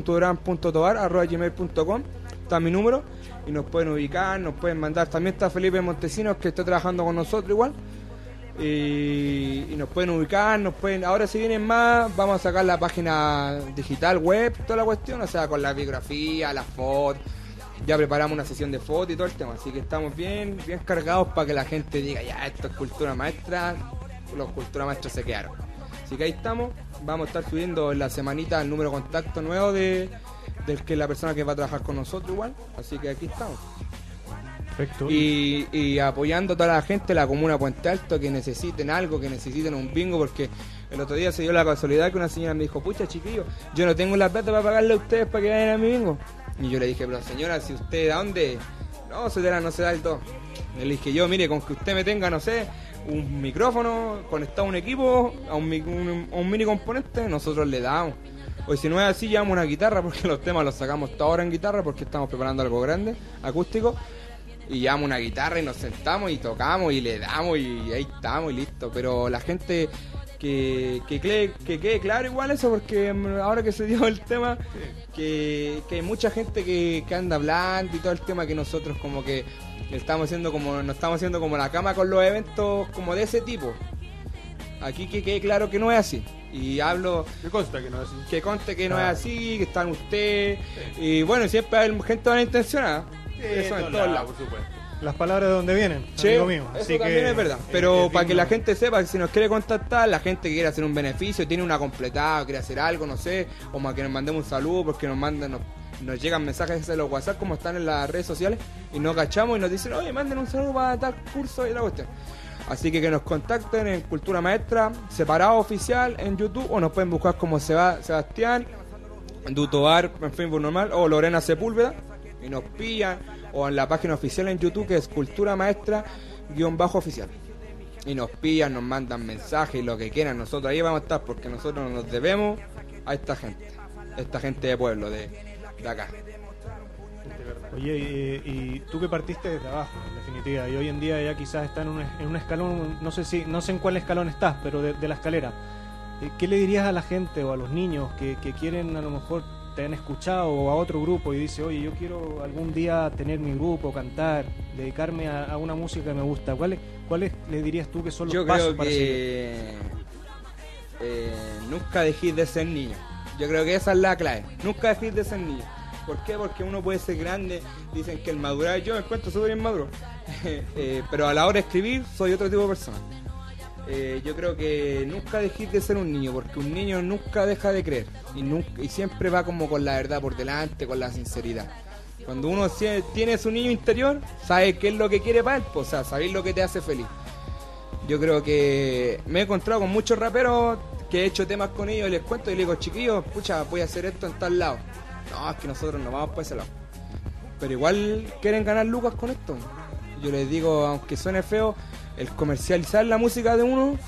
Speaker 5: sebastian.duran.tobar@gmail.com, está mi número, y nos pueden ubicar, nos pueden mandar. También está Felipe Montesinos, que está trabajando con nosotros igual, y nos pueden ubicar, ahora si vienen más, vamos a sacar la página digital, web, toda la cuestión, o sea, con la biografía, las fotos, ya preparamos una sesión de fotos y todo el tema, así que estamos bien cargados para que la gente diga, ya, esto es Cultura Maestra, los Cultura Maestros se quedaron. Así que ahí estamos, vamos a estar subiendo en la semanita el número de contacto nuevo del que es la persona que va a trabajar con nosotros igual, así que aquí estamos.
Speaker 2: Perfecto.
Speaker 5: Y apoyando a toda la gente de la comuna de Puente Alto que necesiten algo, que necesiten un bingo, porque el otro día se dio la casualidad que una señora me dijo, pucha chiquillo, yo no tengo la plata para pagarle a ustedes para que vayan a mi bingo. Y yo le dije, pero señora, si usted, ¿de dónde? No se da el todo. Le dije yo, mire, con que usted me tenga, no sé, un micrófono conectado a un equipo, a un mini componente, nosotros le damos. O si no es así, llevamos una guitarra, porque los temas los sacamos toda hora en guitarra, porque estamos preparando algo grande, acústico. Y llevamos una guitarra y nos sentamos y tocamos y le damos y ahí estamos y listo. Pero la gente que quede claro igual eso, porque ahora que se dio el tema, que hay mucha gente que anda hablando y todo el tema, que nosotros como que nos estamos haciendo como la cama con los eventos como de ese tipo. Aquí que quede claro que no es así. Y hablo...
Speaker 1: Que consta que no es así.
Speaker 5: Que conste que no es así, que están ustedes. Y bueno, siempre hay gente malintencionada. Eso en todos lados.
Speaker 1: Por supuesto.
Speaker 2: Las palabras de donde vienen,
Speaker 5: Sí,
Speaker 2: amigo mío.
Speaker 5: eso
Speaker 2: Así
Speaker 5: también
Speaker 2: que
Speaker 5: es verdad. Pero
Speaker 2: es
Speaker 5: para que
Speaker 2: digno.
Speaker 5: la gente sepa que si nos quiere contactar, la gente que quiere hacer un beneficio, tiene una completada, quiere hacer algo, no sé, o más que nos mandemos un saludo porque nos llegan mensajes de los WhatsApp como están en las redes sociales y nos cachamos y nos dicen, oye, manden un saludo para tal curso y la cuestión. Así que nos contacten en Cultura Maestra, separado oficial en YouTube, o nos pueden buscar como Sebastián, Dutoar en Facebook normal, o Lorena Sepúlveda, y nos pillan, o en la página oficial en YouTube que es Cultura Maestra _oficial. Y nos pillan, nos mandan mensajes, lo que quieran, nosotros ahí vamos a estar porque nosotros nos debemos a esta gente de pueblo, de acá.
Speaker 2: Oye, y tú que partiste desde abajo, en definitiva, y hoy en día ya quizás está en un escalón, no sé en cuál escalón estás, pero de la escalera. ¿Qué le dirías a la gente o a los niños que quieren, a lo mejor te han escuchado, o a otro grupo y dice, oye, yo quiero algún día tener mi grupo, cantar, dedicarme a una música que me gusta? ¿Cuáles le dirías tú que son los
Speaker 5: Yo
Speaker 2: pasos
Speaker 5: creo
Speaker 2: para
Speaker 5: que nunca dejéis de ser niño. Yo creo que esa es la clave. Nunca dejéis de ser niño. ¿Por qué? Porque uno puede ser grande. Dicen que el madurar, yo me encuentro súper inmaduro. Pero a la hora de escribir soy otro tipo de persona. Yo creo que nunca dejéis de ser un niño, porque un niño nunca deja de creer y siempre va como con la verdad por delante, con la sinceridad. Cuando uno tiene su niño interior, sabe qué es lo que quiere para él, pues, o sea, sabéis lo que te hace feliz. Yo creo que me he encontrado con muchos raperos que he hecho temas con ellos y les cuento y les digo, chiquillos, pucha, voy a hacer esto en tal lado. No, es que nosotros no vamos por ese lado. Pero igual quieren ganar lucas con esto. Yo les digo, aunque suene feo, el comercializar la música de uno,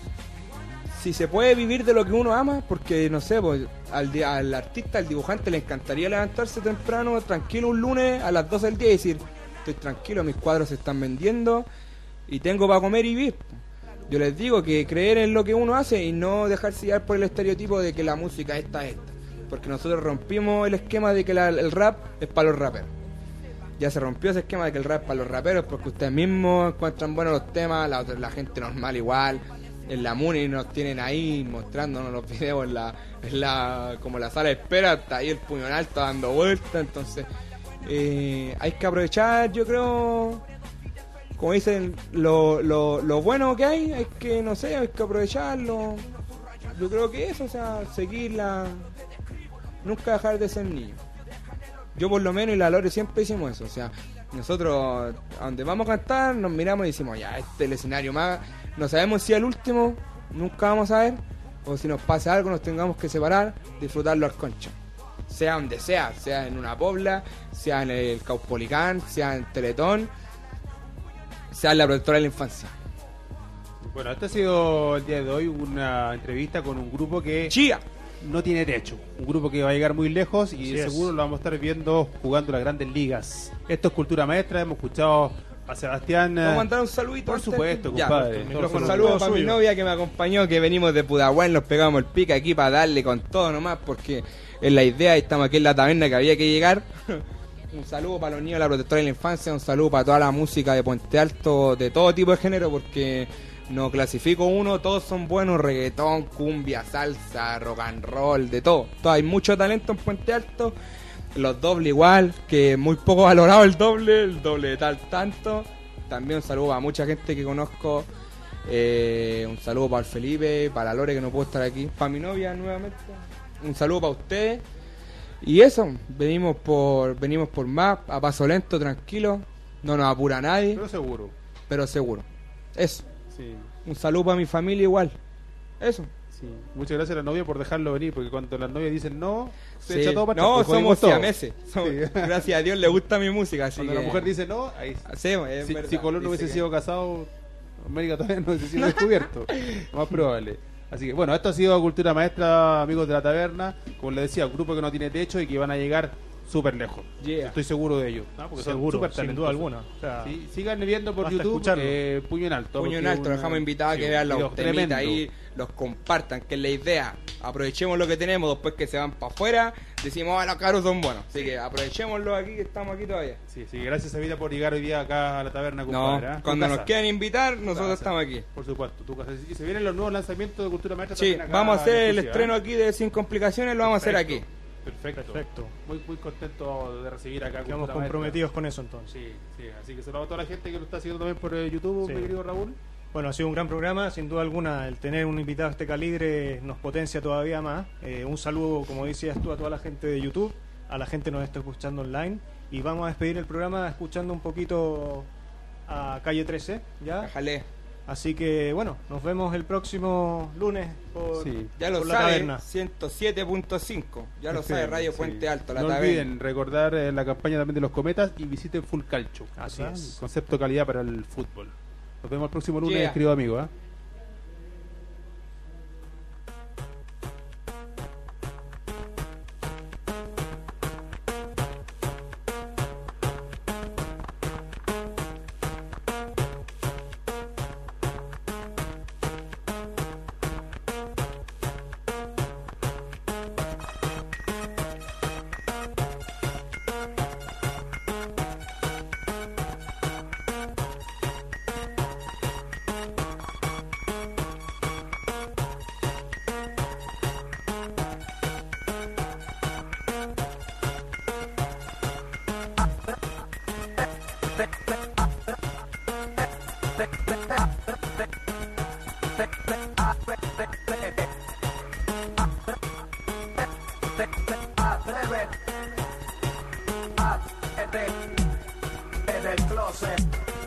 Speaker 5: si se puede vivir de lo que uno ama, porque no sé, pues, al artista, al dibujante le encantaría levantarse temprano, tranquilo un lunes a las 12 del día y decir, estoy tranquilo, mis cuadros se están vendiendo y tengo para comer y vivir. Yo les digo que creer en lo que uno hace y no dejarse llevar por el estereotipo de que la música esta, porque nosotros rompimos el esquema de que el rap es para los raperos. Ya se rompió ese esquema de que el rap es para los raperos, porque ustedes mismos encuentran buenos los temas, la gente normal igual, en la Muni nos tienen ahí mostrándonos los videos como la sala de espera, está ahí el puño en alto dando vueltas. Entonces hay que aprovechar, yo creo, como dicen, lo bueno que hay que, no sé, hay que aprovecharlo. Yo creo que eso, o sea, seguirla, nunca dejar de ser niño. Yo por lo menos y la Lore siempre hicimos eso, o sea, nosotros a donde vamos a cantar nos miramos y decimos, ya, este es el escenario más, no sabemos si al último, nunca vamos a ver, o si nos pasa algo nos tengamos que separar, disfrutarlo al concho, sea donde sea en una pobla, sea en el Caupolicán, sea en Teletón, sea en la Protectora de la Infancia.
Speaker 1: Bueno, este ha sido el día de hoy una entrevista con un grupo que
Speaker 5: ¡Chía!
Speaker 1: no tiene techo, un grupo que va a llegar muy lejos y
Speaker 2: Así es.
Speaker 1: seguro lo vamos a estar viendo jugando las grandes ligas. Esto es Cultura Maestra, hemos escuchado a Sebastián.
Speaker 5: Vamos a mandar un saludito.
Speaker 1: Por
Speaker 5: antes.
Speaker 1: supuesto,
Speaker 5: Ya,
Speaker 1: compadre.
Speaker 2: el
Speaker 1: Todos
Speaker 2: micrófono
Speaker 1: los
Speaker 5: un saludo para mi
Speaker 2: suyo.
Speaker 5: novia que me acompañó, que venimos de Pudahuel, nos pegamos el pique aquí para darle con todo nomás, porque es la idea y estamos aquí en la taberna que había que llegar. Un saludo para los niños de la Protectora de la Infancia, un saludo para toda la música de Puente Alto, de todo tipo de género, porque no clasifico uno, todos son buenos, reggaetón, cumbia, salsa, rock and roll, de todo. Hay mucho talento en Puente Alto, los dobles igual, que muy poco valorado el doble de tal tanto. También un saludo a mucha gente que conozco, un saludo para el Felipe, para la Lore que no puedo estar aquí, para mi novia nuevamente, un saludo para ustedes. Y eso, venimos por más, a paso lento, tranquilo, no nos apura nadie,
Speaker 1: pero seguro.
Speaker 5: seguro. Eso.
Speaker 1: Sí,
Speaker 5: Un saludo para mi familia igual. Eso.
Speaker 1: sí. Muchas gracias a la novia por dejarlo venir, porque cuando las novias dicen no, se
Speaker 5: Sí.
Speaker 1: echa todo para
Speaker 5: No,
Speaker 1: atrás, pues,
Speaker 5: somos
Speaker 1: todo.
Speaker 5: siameses.
Speaker 1: Sí.
Speaker 5: Gracias a Dios le gusta mi música. Así
Speaker 1: Cuando
Speaker 5: que
Speaker 1: la mujer dice no, ahí
Speaker 5: sí, es
Speaker 1: si,
Speaker 5: verdad.
Speaker 1: si Colón no
Speaker 5: Dice
Speaker 1: hubiese
Speaker 5: que-
Speaker 1: sido casado, América todavía no hubiese sido descubierto. Lo más probable. Así que bueno, esto ha sido Cultura Maestra, amigos de la taberna. Como les decía, un grupo que no tiene techo y que van a llegar súper lejos.
Speaker 5: Yeah.
Speaker 1: Estoy seguro de ello. ¿no? Porque son
Speaker 2: Seguro,
Speaker 1: súper
Speaker 2: sin duda
Speaker 1: talentosos.
Speaker 2: alguna. O sea,
Speaker 1: Sí, sigan viendo por
Speaker 2: basta
Speaker 1: YouTube
Speaker 2: escucharlo.
Speaker 1: Puño en Alto.
Speaker 5: Puño en
Speaker 1: porque
Speaker 5: alto, los dejamos invitados a que vean
Speaker 1: video
Speaker 5: los temitas
Speaker 1: tremendo.
Speaker 5: ahí, los compartan, que es la idea. Aprovechemos lo que tenemos, después que se van para afuera, decimos, los caros son buenos. Así que aprovechémoslo aquí, que estamos aquí todavía.
Speaker 1: Sí, gracias Evita por llegar hoy día acá a la taberna,
Speaker 5: No,
Speaker 1: compadre. ¿eh?
Speaker 5: cuando
Speaker 1: Tu
Speaker 5: nos
Speaker 1: casa.
Speaker 5: quieran invitar, nosotros
Speaker 1: Casa.
Speaker 5: estamos aquí.
Speaker 1: Por supuesto, tu casa. Y se vienen los nuevos lanzamientos de Cultura Maestra.
Speaker 5: Sí,
Speaker 1: también acá
Speaker 5: vamos a hacer
Speaker 1: en
Speaker 5: el
Speaker 1: exclusiva,
Speaker 5: estreno
Speaker 1: ¿eh?
Speaker 5: aquí de Sin Complicaciones, lo vamos a hacer aquí.
Speaker 1: Perfecto.
Speaker 2: Perfecto.
Speaker 1: Muy contento de recibir acá.
Speaker 2: Quedamos
Speaker 1: Cultura
Speaker 2: comprometidos con eso entonces.
Speaker 1: Maestra. Sí, así que saludos a toda la gente que lo está siguiendo también por YouTube,
Speaker 2: Sí.
Speaker 1: mi querido Raúl.
Speaker 2: Bueno, ha sido un gran programa, sin duda alguna. El tener un invitado de este calibre nos potencia todavía más. Un saludo, como decías tú, a toda la gente de YouTube, a la gente que nos está escuchando online. Y vamos a despedir el programa escuchando un poquito a Calle 13, ¿ya?
Speaker 5: Déjale.
Speaker 2: Así que, bueno, nos vemos el próximo lunes por,
Speaker 1: Sí.
Speaker 5: Ya lo
Speaker 2: por la
Speaker 5: sabe,
Speaker 2: taberna.
Speaker 5: 107.5. Ya lo sabe, Radio
Speaker 1: Sí.
Speaker 5: Puente Alto, la
Speaker 1: No
Speaker 5: taberna.
Speaker 1: olviden recordar la campaña también de los cometas y visiten Full Calcio.
Speaker 2: Así
Speaker 1: ¿verdad?
Speaker 2: es.
Speaker 1: Concepto calidad para el fútbol. Nos vemos el próximo lunes,
Speaker 5: Yeah.
Speaker 1: querido amigo. ¿eh?
Speaker 9: Del closet,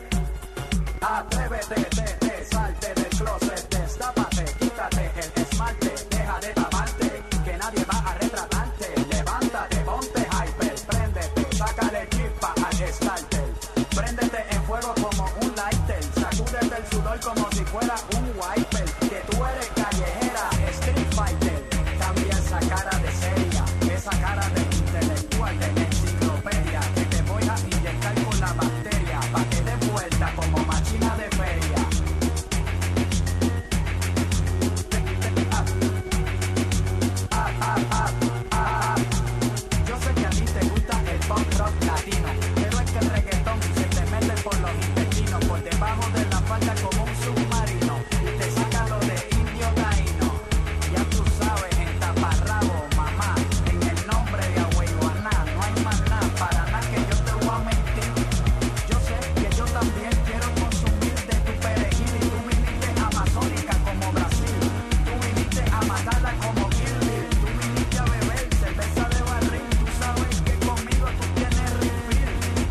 Speaker 9: atrévete, salte del closet, destápate, quítate el esmalte, deja de taparte, que nadie va a retratarte, levántate, ponte hyper, préndete, sácale chispa al starter, préndete en fuego como un lighter, sacúdete el sudor como si fuera un wiper, que tú eres callejera, street fighter, cambia esa cara de seria, esa cara de intelectual, de enciclopedia, que te voy a inyectar con la bacteria, pa' que dé vuelta como máquina de feria. Yo sé que a ti te gusta el punk rock latino, pero es que el reggaetón se te mete por los intestinos, por debajo de la falda como un submarino, te saca lo de indio taíno. Ya tú sabes, en taparrabo, mamá, en el nombre de Agüeyuaná, no hay más nada, para nada que yo te voy a mentir. Yo sé que yo también quiero consumir de tu perejil y tú viniste amazónica como Brasil, tú viniste a matarla como Kill Bill, tú viniste a beber cerveza de barril, tú sabes que conmigo tú tienes refill.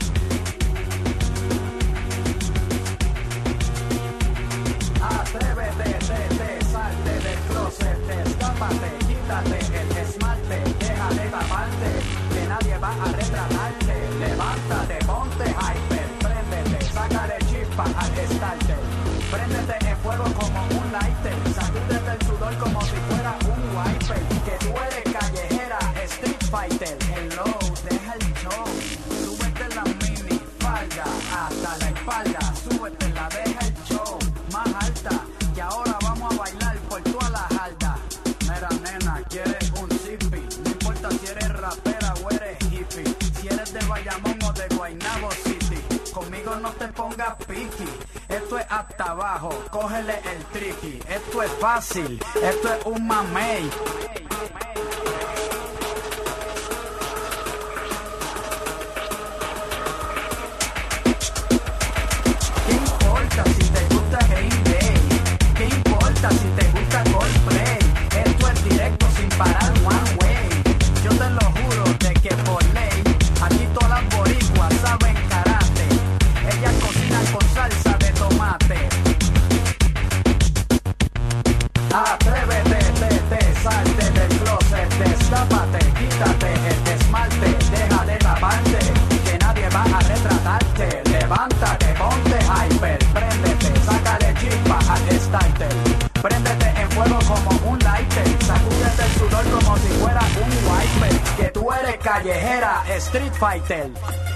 Speaker 9: Atrévete, salte del closet, escápate, quítate el esmalte, deja de taparte, que nadie va a retratarte, levántate, ponte hyper, préndete, sácale chispa al starter, préndete en fuego como un lighter, sacúdete el sudor como si fuera un wiper, que tú eres callejera, street fighter, hello, deja el show, súbete la mini falda, hasta la espalda, súbete la deja el show, más alta, que ahora vamos a bailar por toda la jarda. Mira nena, quieres un zippy, no importa si eres rapera o eres hippie, si eres de Bayamón o de Guaynabo City, conmigo no te pongas piqui, esto es hasta abajo, cógele el tricky, esto es fácil, esto es un mamey. ¿Qué importa si te gusta Green Day? ¿Qué importa si te gusta Coldplay? Esto es directo sin parar one way. Yo te lo juro de que por ley, aquí todas las boricuas saben karate. Ellas cocinan con salsa de tomate. Atrévete, salte del closet, destápate, quítate el esmalte, deja de taparte, que nadie va a retratarte, levántate, ponte hyper, préndete, sácale chispa al starter, préndete en fuego como un lighter, sacúdete el sudor como si fuera un wiper, que tú eres callejera Street Fighter.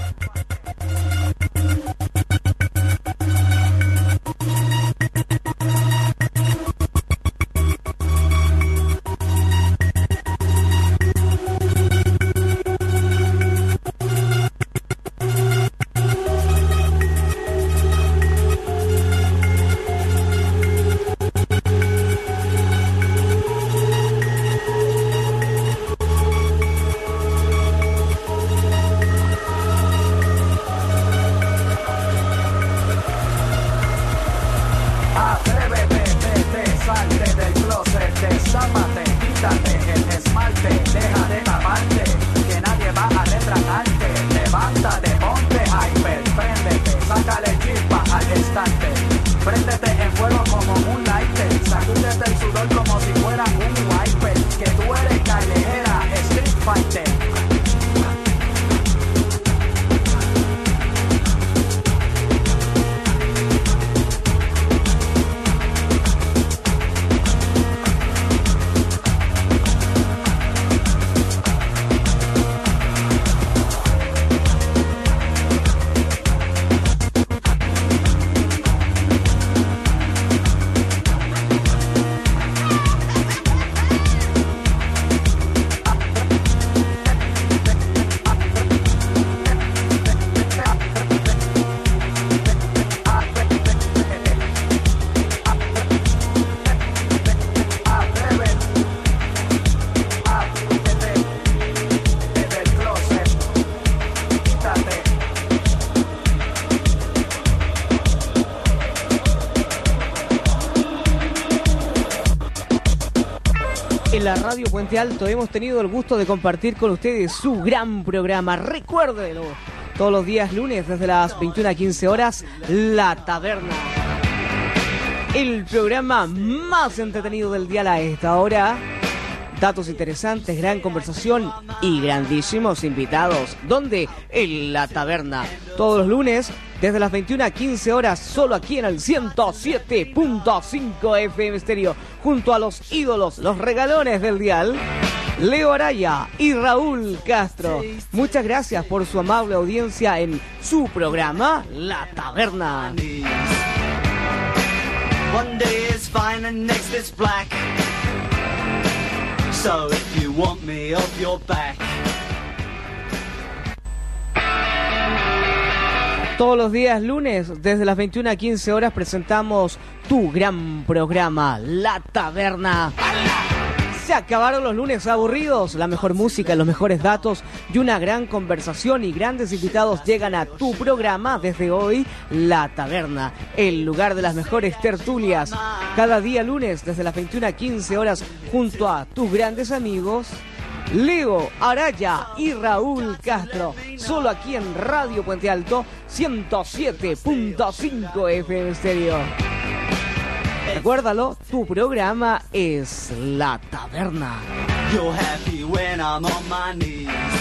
Speaker 4: En la Radio Puente Alto hemos tenido el gusto de compartir con ustedes su gran programa. Recuérdenlo, todos los días lunes desde las 21:15 horas, La Taberna. El programa más entretenido del día a esta hora. Datos interesantes, gran conversación y grandísimos invitados. ¿Dónde? En La Taberna. Todos los lunes desde las 21:15 horas, solo aquí en el 107.5 FM Estéreo, junto a los ídolos, los regalones del dial, Leo Araya y Raúl Castro. Muchas gracias por su amable audiencia en su programa La Taberna.
Speaker 8: One day is fine and next is black. So if you want me off your back.
Speaker 4: Todos los días lunes, desde las 21:15 horas, presentamos tu gran programa, La Taberna. Se acabaron los lunes aburridos, la mejor música, los mejores datos y una gran conversación y grandes invitados llegan a tu programa desde hoy, La Taberna, el lugar de las mejores tertulias. Cada día lunes, desde las 21:15 horas, junto a tus grandes amigos, Leo Araya y Raúl Castro, solo aquí en Radio Puente Alto, 107.5 FM Estéreo. Recuérdalo, tu programa es La Taberna.
Speaker 8: You're happy when I'm on my knees.